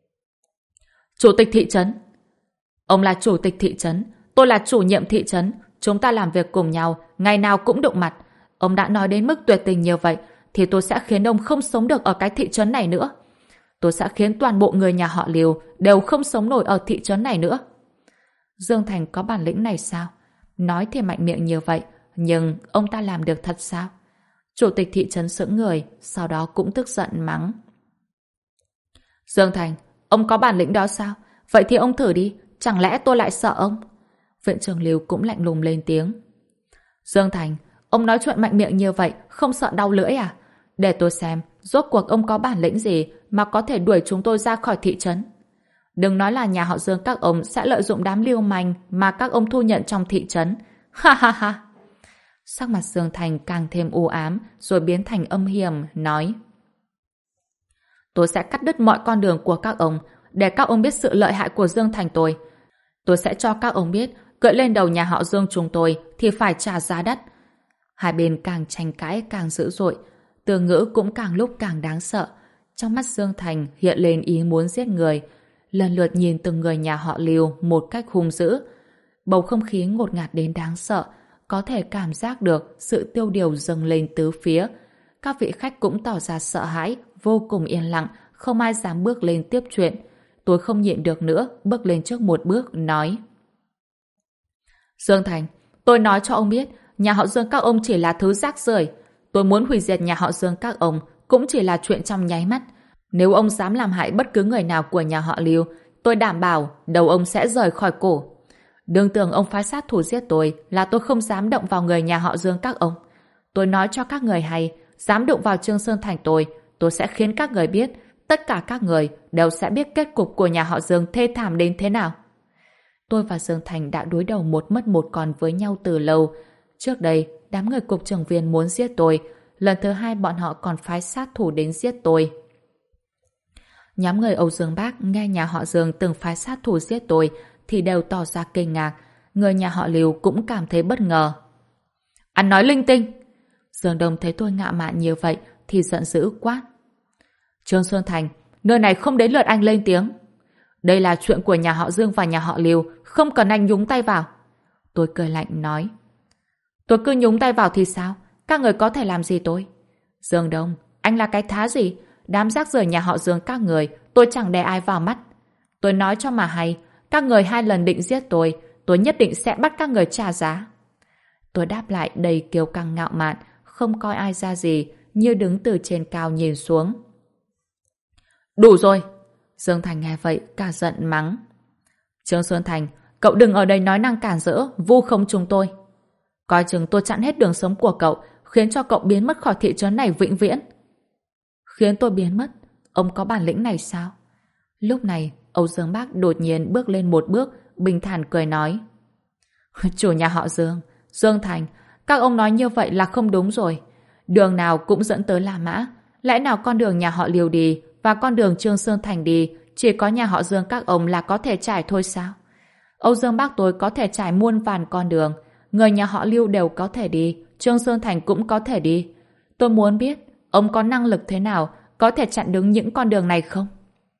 Chủ tịch thị trấn! Ông là chủ tịch thị trấn, tôi là chủ nhiệm thị trấn. Chúng ta làm việc cùng nhau, ngày nào cũng đụng mặt. Ông đã nói đến mức tuyệt tình như vậy, thì tôi sẽ khiến ông không sống được ở cái thị trấn này nữa. Tôi sẽ khiến toàn bộ người nhà họ Liêu đều không sống nổi ở thị trấn này nữa. Dương Thành có bản lĩnh này sao? Nói thì mạnh miệng như vậy, nhưng ông ta làm được thật sao? Chủ tịch thị trấn sững người, sau đó cũng tức giận mắng. Dương Thành, ông có bản lĩnh đó sao? Vậy thì ông thử đi, chẳng lẽ tôi lại sợ ông? Viện trưởng Liêu cũng lạnh lùng lên tiếng. Dương Thành, ông nói chuyện mạnh miệng như vậy, không sợ đau lưỡi à? Để tôi xem, rốt cuộc ông có bản lĩnh gì mà có thể đuổi chúng tôi ra khỏi thị trấn. Đừng nói là nhà họ Dương các ông sẽ lợi dụng đám lưu manh mà các ông thu nhận trong thị trấn. Ha ha ha! Sắc mặt Dương Thành càng thêm u ám, rồi biến thành âm hiểm, nói. Tôi sẽ cắt đứt mọi con đường của các ông, để các ông biết sự lợi hại của Dương Thành tôi. Tôi sẽ cho các ông biết, cưỡi lên đầu nhà họ Dương chúng tôi thì phải trả giá đắt. Hai bên càng tranh cãi càng dữ dội, từ ngữ cũng càng lúc càng đáng sợ. Trong mắt Dương Thành hiện lên ý muốn giết người, lần lượt nhìn từng người nhà họ Lưu một cách hung dữ. Bầu không khí ngột ngạt đến đáng sợ, có thể cảm giác được sự tiêu điều dâng lên tứ phía. Các vị khách cũng tỏ ra sợ hãi, vô cùng yên lặng, không ai dám bước lên tiếp chuyện. Tôi không nhịn được nữa, bước lên trước một bước, nói: Dương Thành, tôi nói cho ông biết, nhà họ Dương các ông chỉ là thứ rác rưởi. Tôi muốn hủy diệt nhà họ Dương các ông cũng chỉ là chuyện trong nháy mắt. Nếu ông dám làm hại bất cứ người nào của nhà họ Lưu, tôi đảm bảo đầu ông sẽ rời khỏi cổ. Đừng tưởng ông phái sát thủ giết tôi là tôi không dám động vào người nhà họ Dương các ông. Tôi nói cho các người hay, dám đụng vào Trương Sơn Thành tôi sẽ khiến các người biết, tất cả các người đều sẽ biết kết cục của nhà họ Dương thê thảm đến thế nào. Tôi và Dương Thành đã đối đầu một mất một còn với nhau từ lâu. Trước đây, đám người cục trưởng viên muốn giết tôi. Lần thứ hai bọn họ còn phái sát thủ đến giết tôi. Nhóm người Âu Dương Bác nghe nhà họ Dương từng phái sát thủ giết tôi thì đều tỏ ra kinh ngạc. Người nhà họ Lưu cũng cảm thấy bất ngờ. Anh nói linh tinh! Dương Đông thấy tôi ngạo mạn như vậy thì giận dữ quát: Trương Xuân Thành, nơi này không đến lượt anh lên tiếng. Đây là chuyện của nhà họ Dương và nhà họ Lưu, không cần anh nhúng tay vào. Tôi cười lạnh nói: Tôi cứ nhúng tay vào thì sao? Các người có thể làm gì tôi? Dương Đông, anh là cái thá gì? Đám rác rưởi nhà họ Dương các người, tôi chẳng đè ai vào mắt. Tôi nói cho mà hay, các người 2 lần định giết tôi nhất định sẽ bắt các người trả giá. Tôi đáp lại đầy kiêu căng ngạo mạn, không coi ai ra gì, như đứng từ trên cao nhìn xuống. Đủ rồi! Dương Thành nghe vậy cả giận mắng: Trương Xuân Thành, cậu đừng ở đây nói năng cản rỡ, vu khống chúng tôi. Coi chừng tôi chặn hết đường sống của cậu, khiến cho cậu biến mất khỏi thị trấn này vĩnh viễn. Khiến tôi biến mất? Ông có bản lĩnh này sao? Lúc này, Âu Dương Bác đột nhiên bước lên một bước, bình thản cười nói: Chủ nhà họ Dương, Dương Thành, các ông nói như vậy là không đúng rồi. Đường nào cũng dẫn tới La Mã. Lẽ nào con đường nhà họ Liêu đi và con đường Trương Sơn Thành đi chỉ có nhà họ Dương các ông là có thể trải thôi sao? Âu Dương Bác tôi có thể trải muôn vàn con đường. Người nhà họ Lưu đều có thể đi, Trương Sơn Thành cũng có thể đi. Tôi muốn biết ông có năng lực thế nào có thể chặn đứng những con đường này không?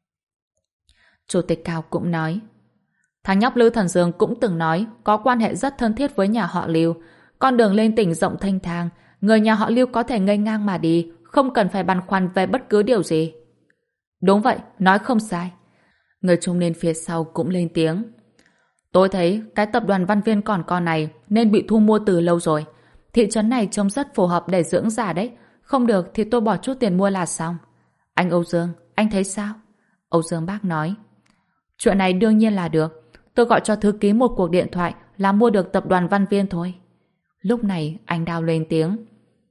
Chủ tịch Cao cũng nói: Thằng nhóc Lư Thần Dương cũng từng nói có quan hệ rất thân thiết với nhà họ Lưu. Con đường lên tỉnh rộng thênh thang, người nhà họ Lưu có thể ngây ngang mà đi, không cần phải băn khoăn về bất cứ điều gì. Đúng vậy, nói không sai. Người trung niên phía sau cũng lên tiếng: Tôi thấy cái tập đoàn Văn Viên còn con này nên bị thu mua từ lâu rồi. Thị trấn này trông rất phù hợp để dưỡng giả đấy. Không được thì tôi bỏ chút tiền mua là xong. Anh Âu Dương, anh thấy sao? Âu Dương Bác nói: Chuyện này đương nhiên là được. Tôi gọi cho thư ký một cuộc điện thoại là mua được tập đoàn Văn Viên thôi. Lúc này anh Đào lên tiếng: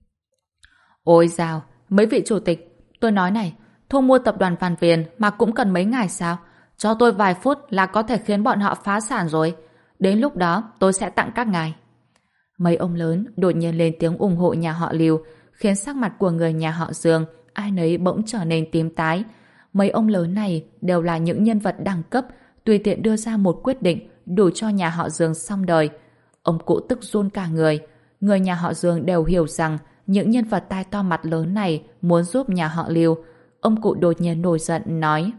Ôi dào, mấy vị chủ tịch, tôi nói này, thu mua tập đoàn Văn Viên mà cũng cần mấy ngày sao? Cho tôi vài phút là có thể khiến bọn họ phá sản rồi. Đến lúc đó tôi sẽ tặng các ngài. Mấy ông lớn đột nhiên lên tiếng ủng hộ nhà họ Lưu, khiến sắc mặt của người nhà họ Dương ai nấy bỗng trở nên tím tái. Mấy ông lớn này đều là những nhân vật đẳng cấp, tùy tiện đưa ra một quyết định đủ cho nhà họ Dương xong đời. Ông cụ tức run cả người. Người nhà họ Dương đều hiểu rằng những nhân vật tai to mặt lớn này muốn giúp nhà họ Lưu. Ông cụ đột nhiên nổi giận nói: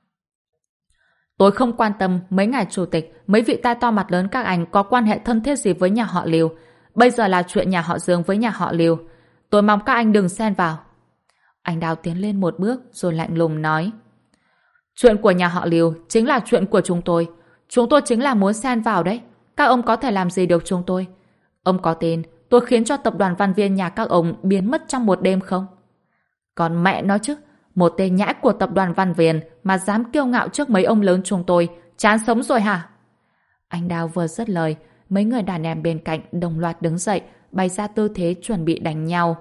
Tôi không quan tâm mấy ngài chủ tịch, mấy vị tai to mặt lớn các anh có quan hệ thân thiết gì với nhà họ Lưu. Bây giờ là chuyện nhà họ Dương với nhà họ Lưu. Tôi mong các anh đừng xen vào. Anh Đào tiến lên một bước rồi lạnh lùng nói: Chuyện của nhà họ Lưu chính là chuyện của chúng tôi. Chúng tôi chính là muốn xen vào đấy. Các ông có thể làm gì được chúng tôi? Ông có tin tôi khiến cho tập đoàn Văn Viên nhà các ông biến mất trong một đêm không? Còn mẹ nói chứ, một tên nhãi của tập đoàn Văn Viên mà dám kiêu ngạo trước mấy ông lớn chúng tôi, chán sống rồi hả? Anh Đào vừa dứt lời, mấy người đàn em bên cạnh đồng loạt đứng dậy, bày ra tư thế chuẩn bị đánh nhau.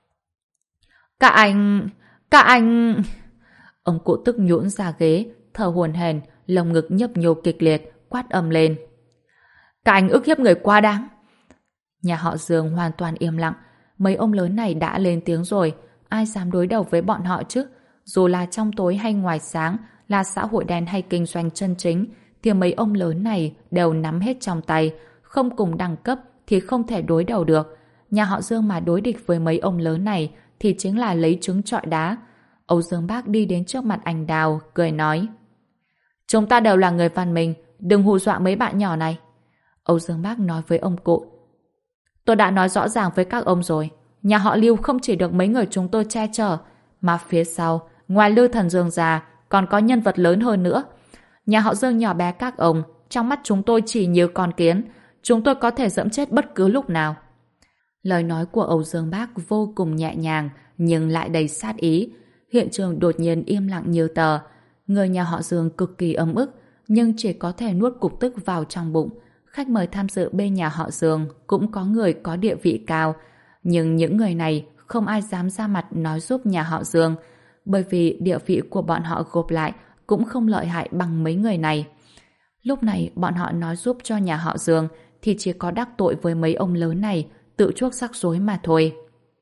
Các anh... Ông cụ tức nhũn ra ghế, thở hổn hển, lồng ngực nhấp nhô kịch liệt, quát ầm lên: Các anh ức hiếp người quá đáng. Nhà họ Dương hoàn toàn im lặng. Mấy ông lớn này đã lên tiếng rồi, ai dám đối đầu với bọn họ chứ? Dù là trong tối hay ngoài sáng, là xã hội đen hay kinh doanh chân chính, thì mấy ông lớn này đều nắm hết trong tay. Không cùng đẳng cấp thì không thể đối đầu được. Nhà họ Dương mà đối địch với mấy ông lớn này thì chính là lấy trứng trọi đá. Âu Dương Bác đi đến trước mặt anh Đào, cười nói: Chúng ta đều là người văn minh, đừng hù dọa mấy bạn nhỏ này. Âu Dương Bác nói với ông cụ: Tôi đã nói rõ ràng với các ông rồi. Nhà họ Lưu không chỉ được mấy người chúng tôi che chở, mà phía sau, ngoài Lưu Thần Dương ra, còn có nhân vật lớn hơn nữa. Nhà họ Dương nhỏ bé các ông, trong mắt chúng tôi chỉ như con kiến. Chúng tôi có thể dẫm chết bất cứ lúc nào. Lời nói của Âu Dương Bác vô cùng nhẹ nhàng, nhưng lại đầy sát ý. Hiện trường đột nhiên im lặng như tờ. Người nhà họ Dương cực kỳ ấm ức, nhưng chỉ có thể nuốt cục tức vào trong bụng. Khách mời tham dự bên nhà họ Dương cũng có người có địa vị cao, nhưng những người này không ai dám ra mặt nói giúp nhà họ Dương, bởi vì địa vị của bọn họ gộp lại cũng không lợi hại bằng mấy người này. Lúc này bọn họ nói giúp cho nhà họ Dương thì chỉ có đắc tội với mấy ông lớn này, tự chuốc rắc rối mà thôi.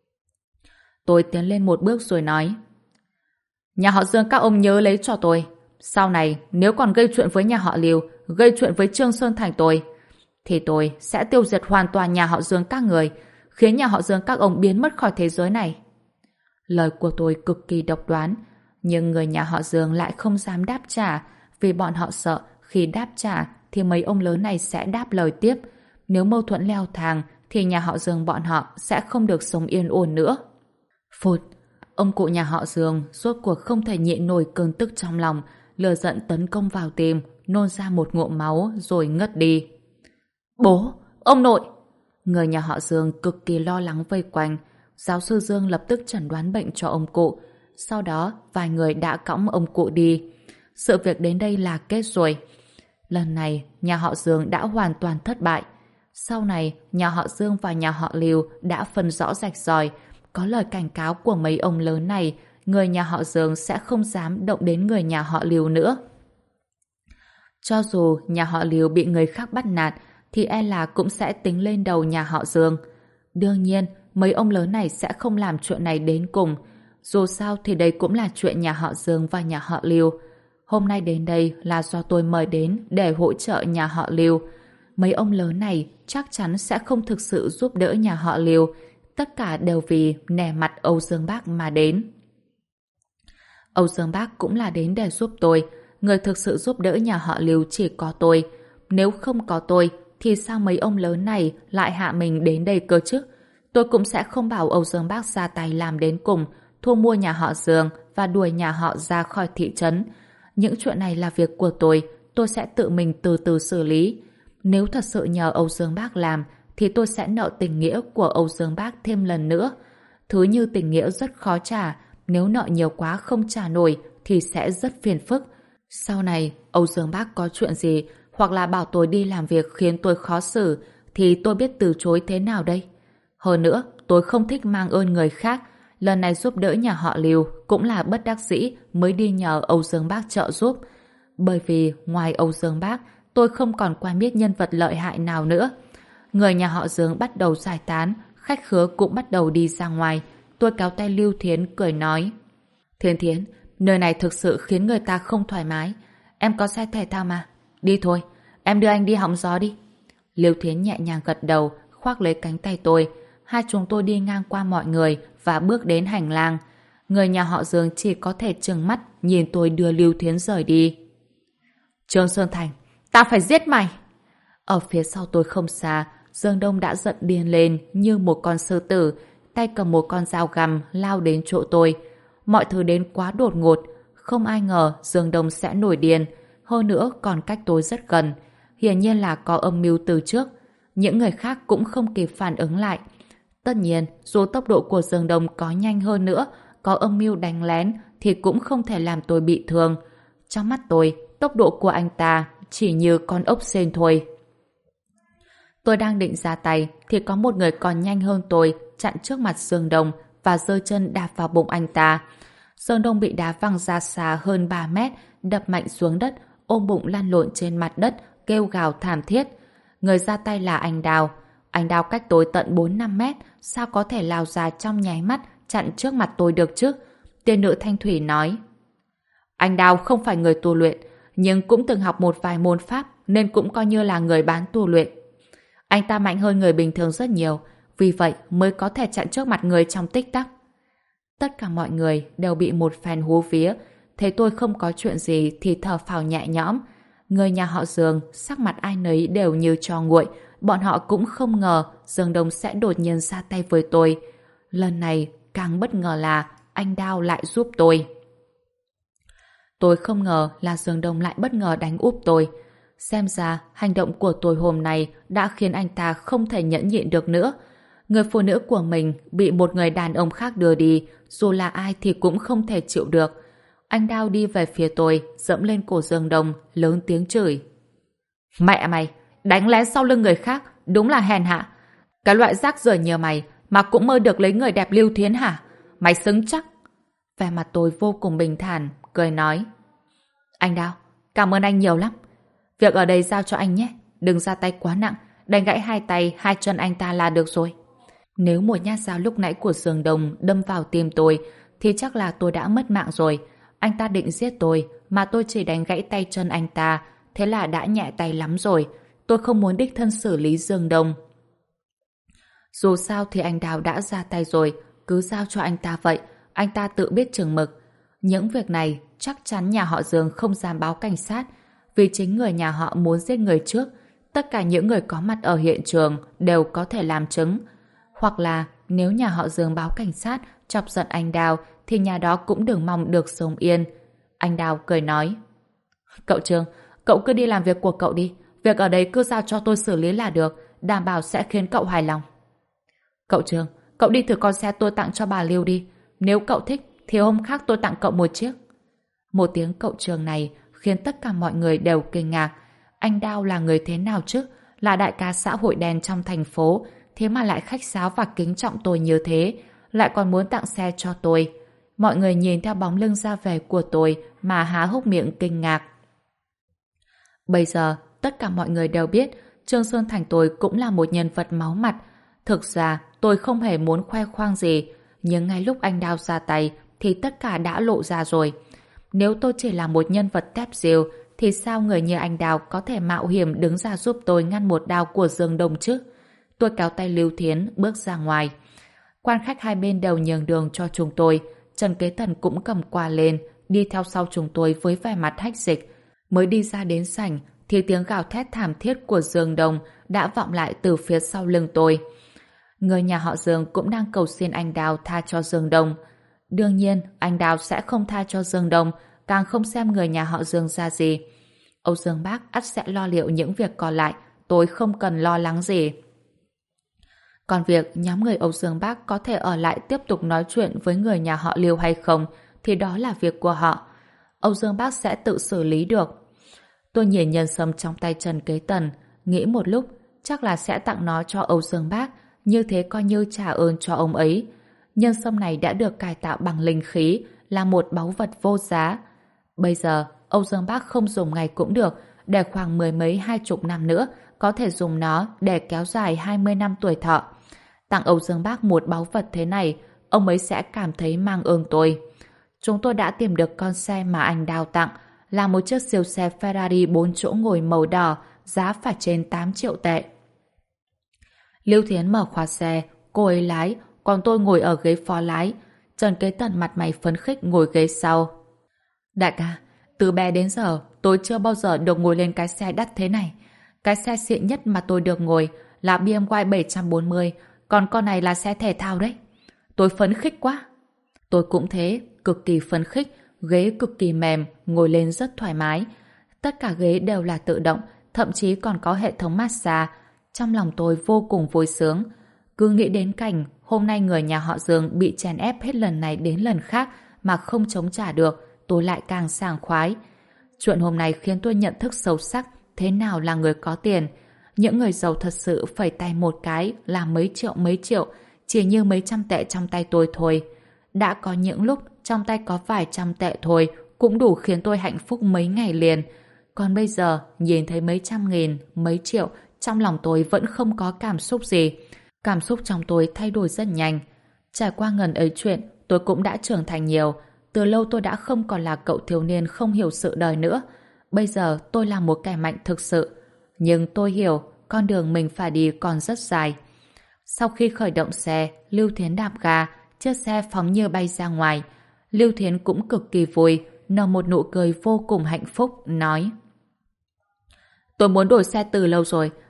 Tôi tiến lên một bước rồi nói: nhà họ Dương các ông nhớ lấy cho tôi, sau này nếu còn gây chuyện với nhà họ Lưu, gây chuyện với Trương Sơn Thành thì tôi sẽ tiêu diệt hoàn toàn nhà họ Dương các người, khiến nhà họ Dương các ông biến mất khỏi thế giới này. Lời của tôi cực kỳ độc đoán, nhưng người nhà họ Dương lại không dám đáp trả, vì bọn họ sợ khi đáp trả thì mấy ông lớn này sẽ đáp lời tiếp. Nếu mâu thuẫn leo thang thì nhà họ Dương bọn họ sẽ không được sống yên ổn nữa. Phụt, ông cụ nhà họ Dương rốt cuộc không thể nhịn nổi cơn tức trong lòng, lửa giận tấn công vào tim, nôn ra một ngụm máu rồi ngất đi. Bố, ông nội! Người nhà họ Dương cực kỳ lo lắng vây quanh. Giáo sư Dương lập tức chẩn đoán bệnh cho ông cụ. Sau đó, vài người đã cõng ông cụ đi. Sự việc đến đây là kết rồi. Lần này, nhà họ Dương đã hoàn toàn thất bại. Sau này, nhà họ Dương và nhà họ Lưu đã phân rõ rạch ròi. Có lời cảnh cáo của mấy ông lớn này, người nhà họ Dương sẽ không dám động đến người nhà họ Lưu nữa. Cho dù nhà họ Lưu bị người khác bắt nạt, thì e là cũng sẽ tính lên đầu nhà họ Dương. Đương nhiên, mấy ông lớn này sẽ không làm chuyện này đến cùng. Dù sao thì đây cũng là chuyện nhà họ Dương và nhà họ Lưu. Hôm nay đến đây là do tôi mời đến để hỗ trợ nhà họ Lưu. Mấy ông lớn này chắc chắn sẽ không thực sự giúp đỡ nhà họ Lưu. Tất cả đều vì nể mặt Âu Dương Bác mà đến. Âu Dương Bác cũng là đến để giúp tôi. Người thực sự giúp đỡ nhà họ Lưu chỉ có tôi. Nếu không có tôi, thì sao mấy ông lớn này lại hạ mình đến đây cơ chứ? Tôi cũng sẽ không bảo Âu Dương Bác ra tay làm đến cùng, thu mua nhà họ Dương và đuổi nhà họ ra khỏi thị trấn. Những chuyện này là việc của tôi sẽ tự mình từ từ xử lý. Nếu thật sự nhờ Âu Dương Bác làm, thì tôi sẽ nợ tình nghĩa của Âu Dương Bác thêm lần nữa. Thứ như tình nghĩa rất khó trả, nếu nợ nhiều quá không trả nổi thì sẽ rất phiền phức. Sau này, Âu Dương Bác có chuyện gì hoặc là bảo tôi đi làm việc khiến tôi khó xử thì tôi biết từ chối thế nào đây? Hơn nữa, tôi không thích mang ơn người khác. Lần này giúp đỡ nhà họ Lưu cũng là bất đắc dĩ mới đi nhờ Âu Dương Bác trợ giúp. Bởi vì ngoài Âu Dương Bác, tôi không còn quen biết nhân vật lợi hại nào nữa. Người nhà họ Dương bắt đầu giải tán, khách khứa cũng bắt đầu đi ra ngoài. Tôi kéo tay Lưu Thiến cười nói: Thiên Thiến, nơi này thực sự khiến người ta không thoải mái. Em có xe thể thao mà. Đi thôi, em đưa anh đi hóng gió đi. Lưu Thiến nhẹ nhàng gật đầu, khoác lấy cánh tay tôi. Hai chúng tôi đi ngang qua mọi người và bước đến hành lang. Người nhà họ Dương chỉ có thể trừng mắt nhìn tôi đưa Lưu Thiến rời đi. Trương Sơn Thành, ta phải giết mày! Ở phía sau tôi không xa, Dương Đông đã giận điên lên như một con sư tử, tay cầm một con dao găm lao đến chỗ tôi. Mọi thứ đến quá đột ngột, không ai ngờ Dương Đông sẽ nổi điên, hơn nữa còn cách tôi rất gần. Hiển nhiên là có âm mưu từ trước. Những người khác cũng không kịp phản ứng lại. Tất nhiên, dù tốc độ của Dương Đông có nhanh hơn nữa, có âm mưu đánh lén thì cũng không thể làm tôi bị thương. Trong mắt tôi, tốc độ của anh ta chỉ như con ốc sên thôi. Tôi đang định ra tay thì có một người còn nhanh hơn tôi chặn trước mặt Dương Đông và giơ chân đạp vào bụng anh ta. Dương Đông bị đá văng ra xa hơn 3 mét, đập mạnh xuống đất, ôm bụng lăn lộn trên mặt đất, kêu gào thảm thiết. Người ra tay là anh Đào. Anh Đào cách tôi tận 4-5 mét, sao có thể lao ra trong nháy mắt chặn trước mặt tôi được chứ? Tiên nữ Thanh Thủy nói. Anh Đào không phải người tu luyện, nhưng cũng từng học một vài môn pháp nên cũng coi như là người bán tu luyện. Anh ta mạnh hơn người bình thường rất nhiều, vì vậy mới có thể chặn trước mặt người trong tích tắc. Tất cả mọi người đều bị một phen hú vía, thấy tôi không có chuyện gì thì thở phào nhẹ nhõm. Người nhà họ Dương sắc mặt ai nấy đều như tro nguội, bọn họ cũng không ngờ Dương Đông sẽ đột nhiên ra tay với tôi. Lần này càng bất ngờ là anh Đao lại giúp tôi. Tôi không ngờ là Dương Đông lại bất ngờ đánh úp tôi. Xem ra hành động của tôi hôm nay đã khiến anh ta không thể nhẫn nhịn được nữa. Người phụ nữ của mình bị một người đàn ông khác đưa đi, dù là ai thì cũng không thể chịu được. Anh Đao đi về phía tôi, dẫm lên cổ Dương Đông, lớn tiếng chửi. Mẹ mày, đánh lén sau lưng người khác, đúng là hèn hạ. Cái loại rác rưởi như mày mà cũng mơ được lấy người đẹp Lưu Thiến hả? Mày xứng chắc. Vẻ mặt tôi vô cùng bình thản, cười nói. Anh Đao, cảm ơn anh nhiều lắm. Việc ở đây giao cho anh nhé, đừng ra tay quá nặng, đánh gãy hai tay, hai chân anh ta là được rồi. Nếu một nhát dao lúc nãy của Dương Đông đâm vào tim tôi, thì chắc là tôi đã mất mạng rồi. Anh ta định giết tôi, mà tôi chỉ đánh gãy tay chân anh ta, thế là đã nhẹ tay lắm rồi. Tôi không muốn đích thân xử lý Dương Đông. Dù sao thì anh Đào đã ra tay rồi, cứ giao cho anh ta vậy, anh ta tự biết chừng mực. Những việc này chắc chắn nhà họ Dương không dám báo cảnh sát, vì chính người nhà họ muốn giết người trước. Tất cả những người có mặt ở hiện trường đều có thể làm chứng. Hoặc là nếu nhà họ Dương báo cảnh sát chọc giận anh Đào thì nhà đó cũng đừng mong được sống yên. Anh Đào cười nói. Cậu Trương, cậu cứ đi làm việc của cậu đi. Việc ở đây cứ giao cho tôi xử lý là được, đảm bảo sẽ khiến cậu hài lòng. Cậu Trương, cậu đi thử con xe tôi tặng cho bà Lưu đi. Nếu cậu thích thì hôm khác tôi tặng cậu một chiếc. Một tiếng cậu Trương này khiến tất cả mọi người đều kinh ngạc. Anh Đào là người thế nào chứ? Là đại ca xã hội đen trong thành phố, thế mà lại khách sáo và kính trọng tôi như thế, lại còn muốn tặng xe cho tôi. Mọi người nhìn theo bóng lưng ra về của tôi mà há hốc miệng kinh ngạc. Bây giờ, tất cả mọi người đều biết Trương Sơn Thành tôi cũng là một nhân vật máu mặt. Thực ra, tôi không hề muốn khoe khoang gì, nhưng ngay lúc anh Đao ra tay thì tất cả đã lộ ra rồi. Nếu tôi chỉ là một nhân vật tép diêu, thì sao người như anh Đào có thể mạo hiểm đứng ra giúp tôi ngăn một đao của Dương Đông chứ? Tôi kéo tay Lưu Thiến bước ra ngoài. Quan khách hai bên đều nhường đường cho chúng tôi. Trần Kế Tần cũng cầm quà lên, đi theo sau chúng tôi với vẻ mặt hách dịch. Mới đi ra đến sảnh thì tiếng gào thét thảm thiết của Dương Đông đã vọng lại từ phía sau lưng tôi. Người nhà họ Dương cũng đang cầu xin anh Đào tha cho Dương Đông. Đương nhiên, anh Đào sẽ không tha cho Dương Đông, càng không xem người nhà họ Dương ra gì. Âu Dương Bác ắt sẽ lo liệu những việc còn lại, tôi không cần lo lắng gì. Còn việc nhóm người Âu Dương Bác có thể ở lại tiếp tục nói chuyện với người nhà họ Liêu hay không, thì đó là việc của họ. Âu Dương Bác sẽ tự xử lý được. Tôi nhìn nhân sâm trong tay Trần Kế Tần, nghĩ một lúc, chắc là sẽ tặng nó cho Âu Dương Bác, như thế coi như trả ơn cho ông ấy. Nhân sâm này đã được cải tạo bằng linh khí, là một báu vật vô giá. Bây giờ, Âu Dương Bác không dùng ngày cũng được, để khoảng mười mấy 20 năm nữa, có thể dùng nó để kéo dài 20 năm tuổi thọ. Tặng Âu Dương Bác một báu vật thế này, ông ấy sẽ cảm thấy mang ơn tôi. Chúng tôi đã tìm được con xe mà anh Đào tặng, là một chiếc siêu xe Ferrari 4 chỗ ngồi màu đỏ, giá phải trên 8 triệu tệ. Lưu Thiến mở khóa xe, cô ấy lái, còn tôi ngồi ở ghế phó lái. Trần Kế Tần mặt mày phấn khích ngồi ghế sau. Đại ca, từ bé đến giờ tôi chưa bao giờ được ngồi lên cái xe đắt thế này. Cái xe xịn nhất mà tôi được ngồi là BMW 740, còn con này là xe thể thao đấy. Tôi phấn khích quá. Tôi cũng thế, cực kỳ phấn khích, ghế cực kỳ mềm, ngồi lên rất thoải mái. Tất cả ghế đều là tự động, thậm chí còn có hệ thống massage. Trong lòng tôi vô cùng vui sướng. Cứ nghĩ đến cảnh hôm nay người nhà họ Dương bị chèn ép hết lần này đến lần khác mà không chống trả được, tôi lại càng sảng khoái. Chuyện hôm nay khiến tôi nhận thức sâu sắc thế nào là người có tiền. Những người giàu thật sự phẩy tay một cái là mấy triệu, chỉ như mấy trăm tệ trong tay tôi thôi. Đã có những lúc trong tay có vài trăm tệ thôi cũng đủ khiến tôi hạnh phúc mấy ngày liền. Còn bây giờ, nhìn thấy mấy trăm nghìn, mấy triệu, trong lòng tôi vẫn không có cảm xúc gì. Cảm xúc trong tôi thay đổi rất nhanh. Trải qua ngần ấy chuyện, tôi cũng đã trưởng thành nhiều. Từ lâu tôi đã không còn là cậu thiếu niên không hiểu sự đời nữa. Bây giờ tôi là một kẻ mạnh thực sự. Nhưng tôi hiểu, con đường mình phải đi còn rất dài. Sau khi khởi động xe, Lưu Thiến đạp ga, chiếc xe phóng như bay ra ngoài. Lưu Thiến cũng cực kỳ vui, nở một nụ cười vô cùng hạnh phúc, nói: Tôi muốn đổi xe từ lâu rồi,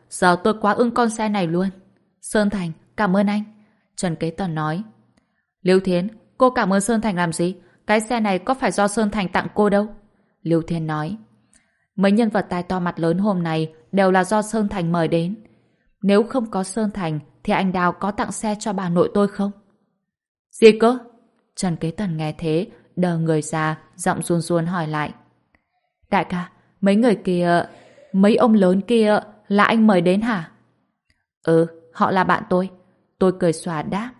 giờ tôi quá ưng con xe này luôn. Sơn Thành, cảm ơn anh. Trần Kế Tần nói. Lưu Thiến, cô cảm ơn Sơn Thành làm gì? Cái xe này có phải do Sơn Thành tặng cô đâu. Lưu Thiến nói. Mấy nhân vật tài to mặt lớn hôm nay đều là do Sơn Thành mời đến. Nếu không có Sơn Thành thì anh Đào có tặng xe cho bà nội tôi không? Gì cơ? Trần Kế Tần nghe thế, đờ người ra, giọng run run hỏi lại. Đại ca, mấy người kia, mấy ông lớn kia là anh mời đến hả? Ừ, họ là bạn tôi. Tôi cười xòa đáp.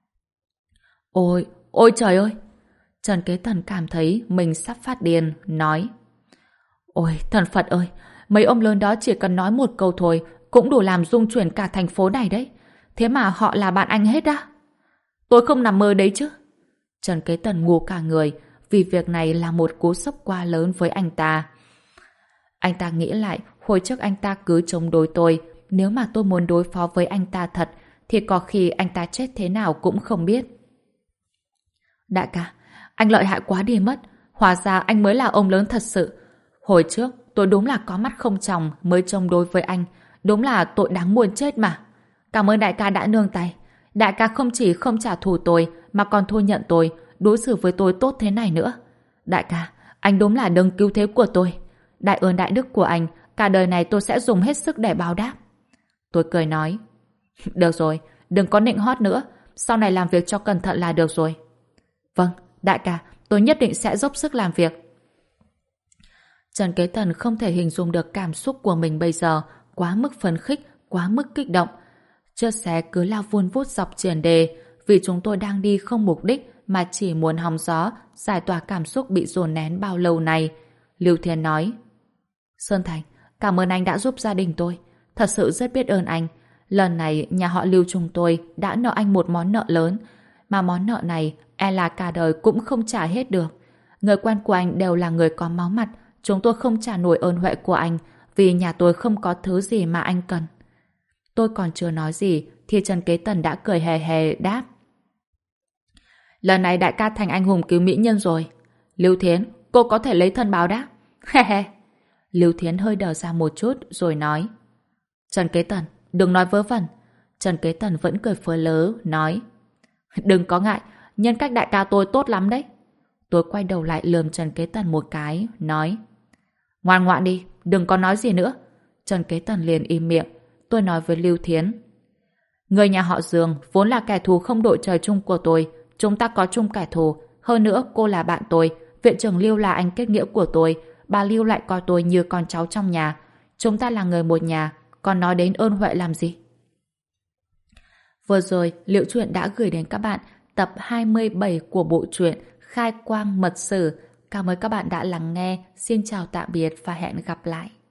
Ôi, ôi trời ơi! Trần Kế Tần cảm thấy mình sắp phát điên, nói. Ôi, thần Phật ơi! Mấy ông lớn đó chỉ cần nói một câu thôi cũng đủ làm rung chuyển cả thành phố này đấy. Thế mà họ là bạn anh hết á? Tôi không nằm mơ đấy chứ. Trần Kế Tần ngu cả người vì việc này là một cú sốc quá lớn với anh ta. Anh ta nghĩ lại, hồi trước anh ta cứ chống đối tôi. Nếu mà tôi muốn đối phó với anh ta thật thì có khi anh ta chết thế nào cũng không biết. Đại ca, anh lợi hại quá đi mất. Hóa ra anh mới là ông lớn thật sự. Hồi trước tôi đúng là có mắt không tròng mới chống đối với anh. Đúng là tội đáng muôn chết mà. Cảm ơn đại ca đã nương tay. Đại ca không chỉ không trả thù tôi mà còn thu nhận tôi, đối xử với tôi tốt thế này nữa. Đại ca, anh đúng là đấng cứu thế của tôi. Đại ơn đại đức của anh, cả đời này tôi sẽ dùng hết sức để báo đáp. Tôi cười nói. Được rồi, đừng có nịnh hót nữa. Sau này làm việc cho cẩn thận là được rồi. Vâng, đại ca, tôi nhất định sẽ dốc sức làm việc. Trần Kế Tần không thể hình dung được cảm xúc của mình bây giờ, quá mức phấn khích, quá mức kích động. Chiếc xe cứ lao vun vút dọc triển đề, vì chúng tôi đang đi không mục đích mà chỉ muốn hóng gió, giải tỏa cảm xúc bị dồn nén bao lâu nay. Lưu Thiên nói. Sơn Thành, cảm ơn anh đã giúp gia đình tôi. Thật sự rất biết ơn anh. Lần này nhà họ Lưu chúng tôi đã nợ anh một món nợ lớn, mà món nợ này e là cả đời cũng không trả hết được. Người quen của anh đều là người có máu mặt, chúng tôi không trả nổi ơn huệ của anh vì nhà tôi không có thứ gì mà anh cần. Tôi còn chưa nói gì thì Trần Kế Tần đã cười hề hề đáp. Lần này đại ca thành anh hùng cứu mỹ nhân rồi. Lưu Thiến, cô có thể lấy thân báo đáp. He he. Lưu Thiến hơi đờ ra một chút rồi nói. Trần Kế Tần, đừng nói vớ vẩn. Trần Kế Tần vẫn cười phớ lớ, nói. Đừng có ngại, nhân cách đại ca tôi tốt lắm đấy. Tôi quay đầu lại lườm Trần Kế Tần một cái, nói. Ngoan ngoãn đi, đừng có nói gì nữa. Trần Kế Tần liền im miệng. Tôi nói với Lưu Thiến. Người nhà họ Dương vốn là kẻ thù không đội trời chung của tôi. Chúng ta có chung kẻ thù. Hơn nữa cô là bạn tôi. Viện trưởng Lưu là anh kết nghĩa của tôi. Bà Lưu lại coi tôi như con cháu trong nhà. Chúng ta là người một nhà. Còn nói đến ơn huệ làm gì? Vừa rồi Liễu Chuyện đã gửi đến các bạn tập 27 của bộ truyện Khai Quang Mật Sử. Cảm ơn các bạn đã lắng nghe. Xin chào tạm biệt và hẹn gặp lại.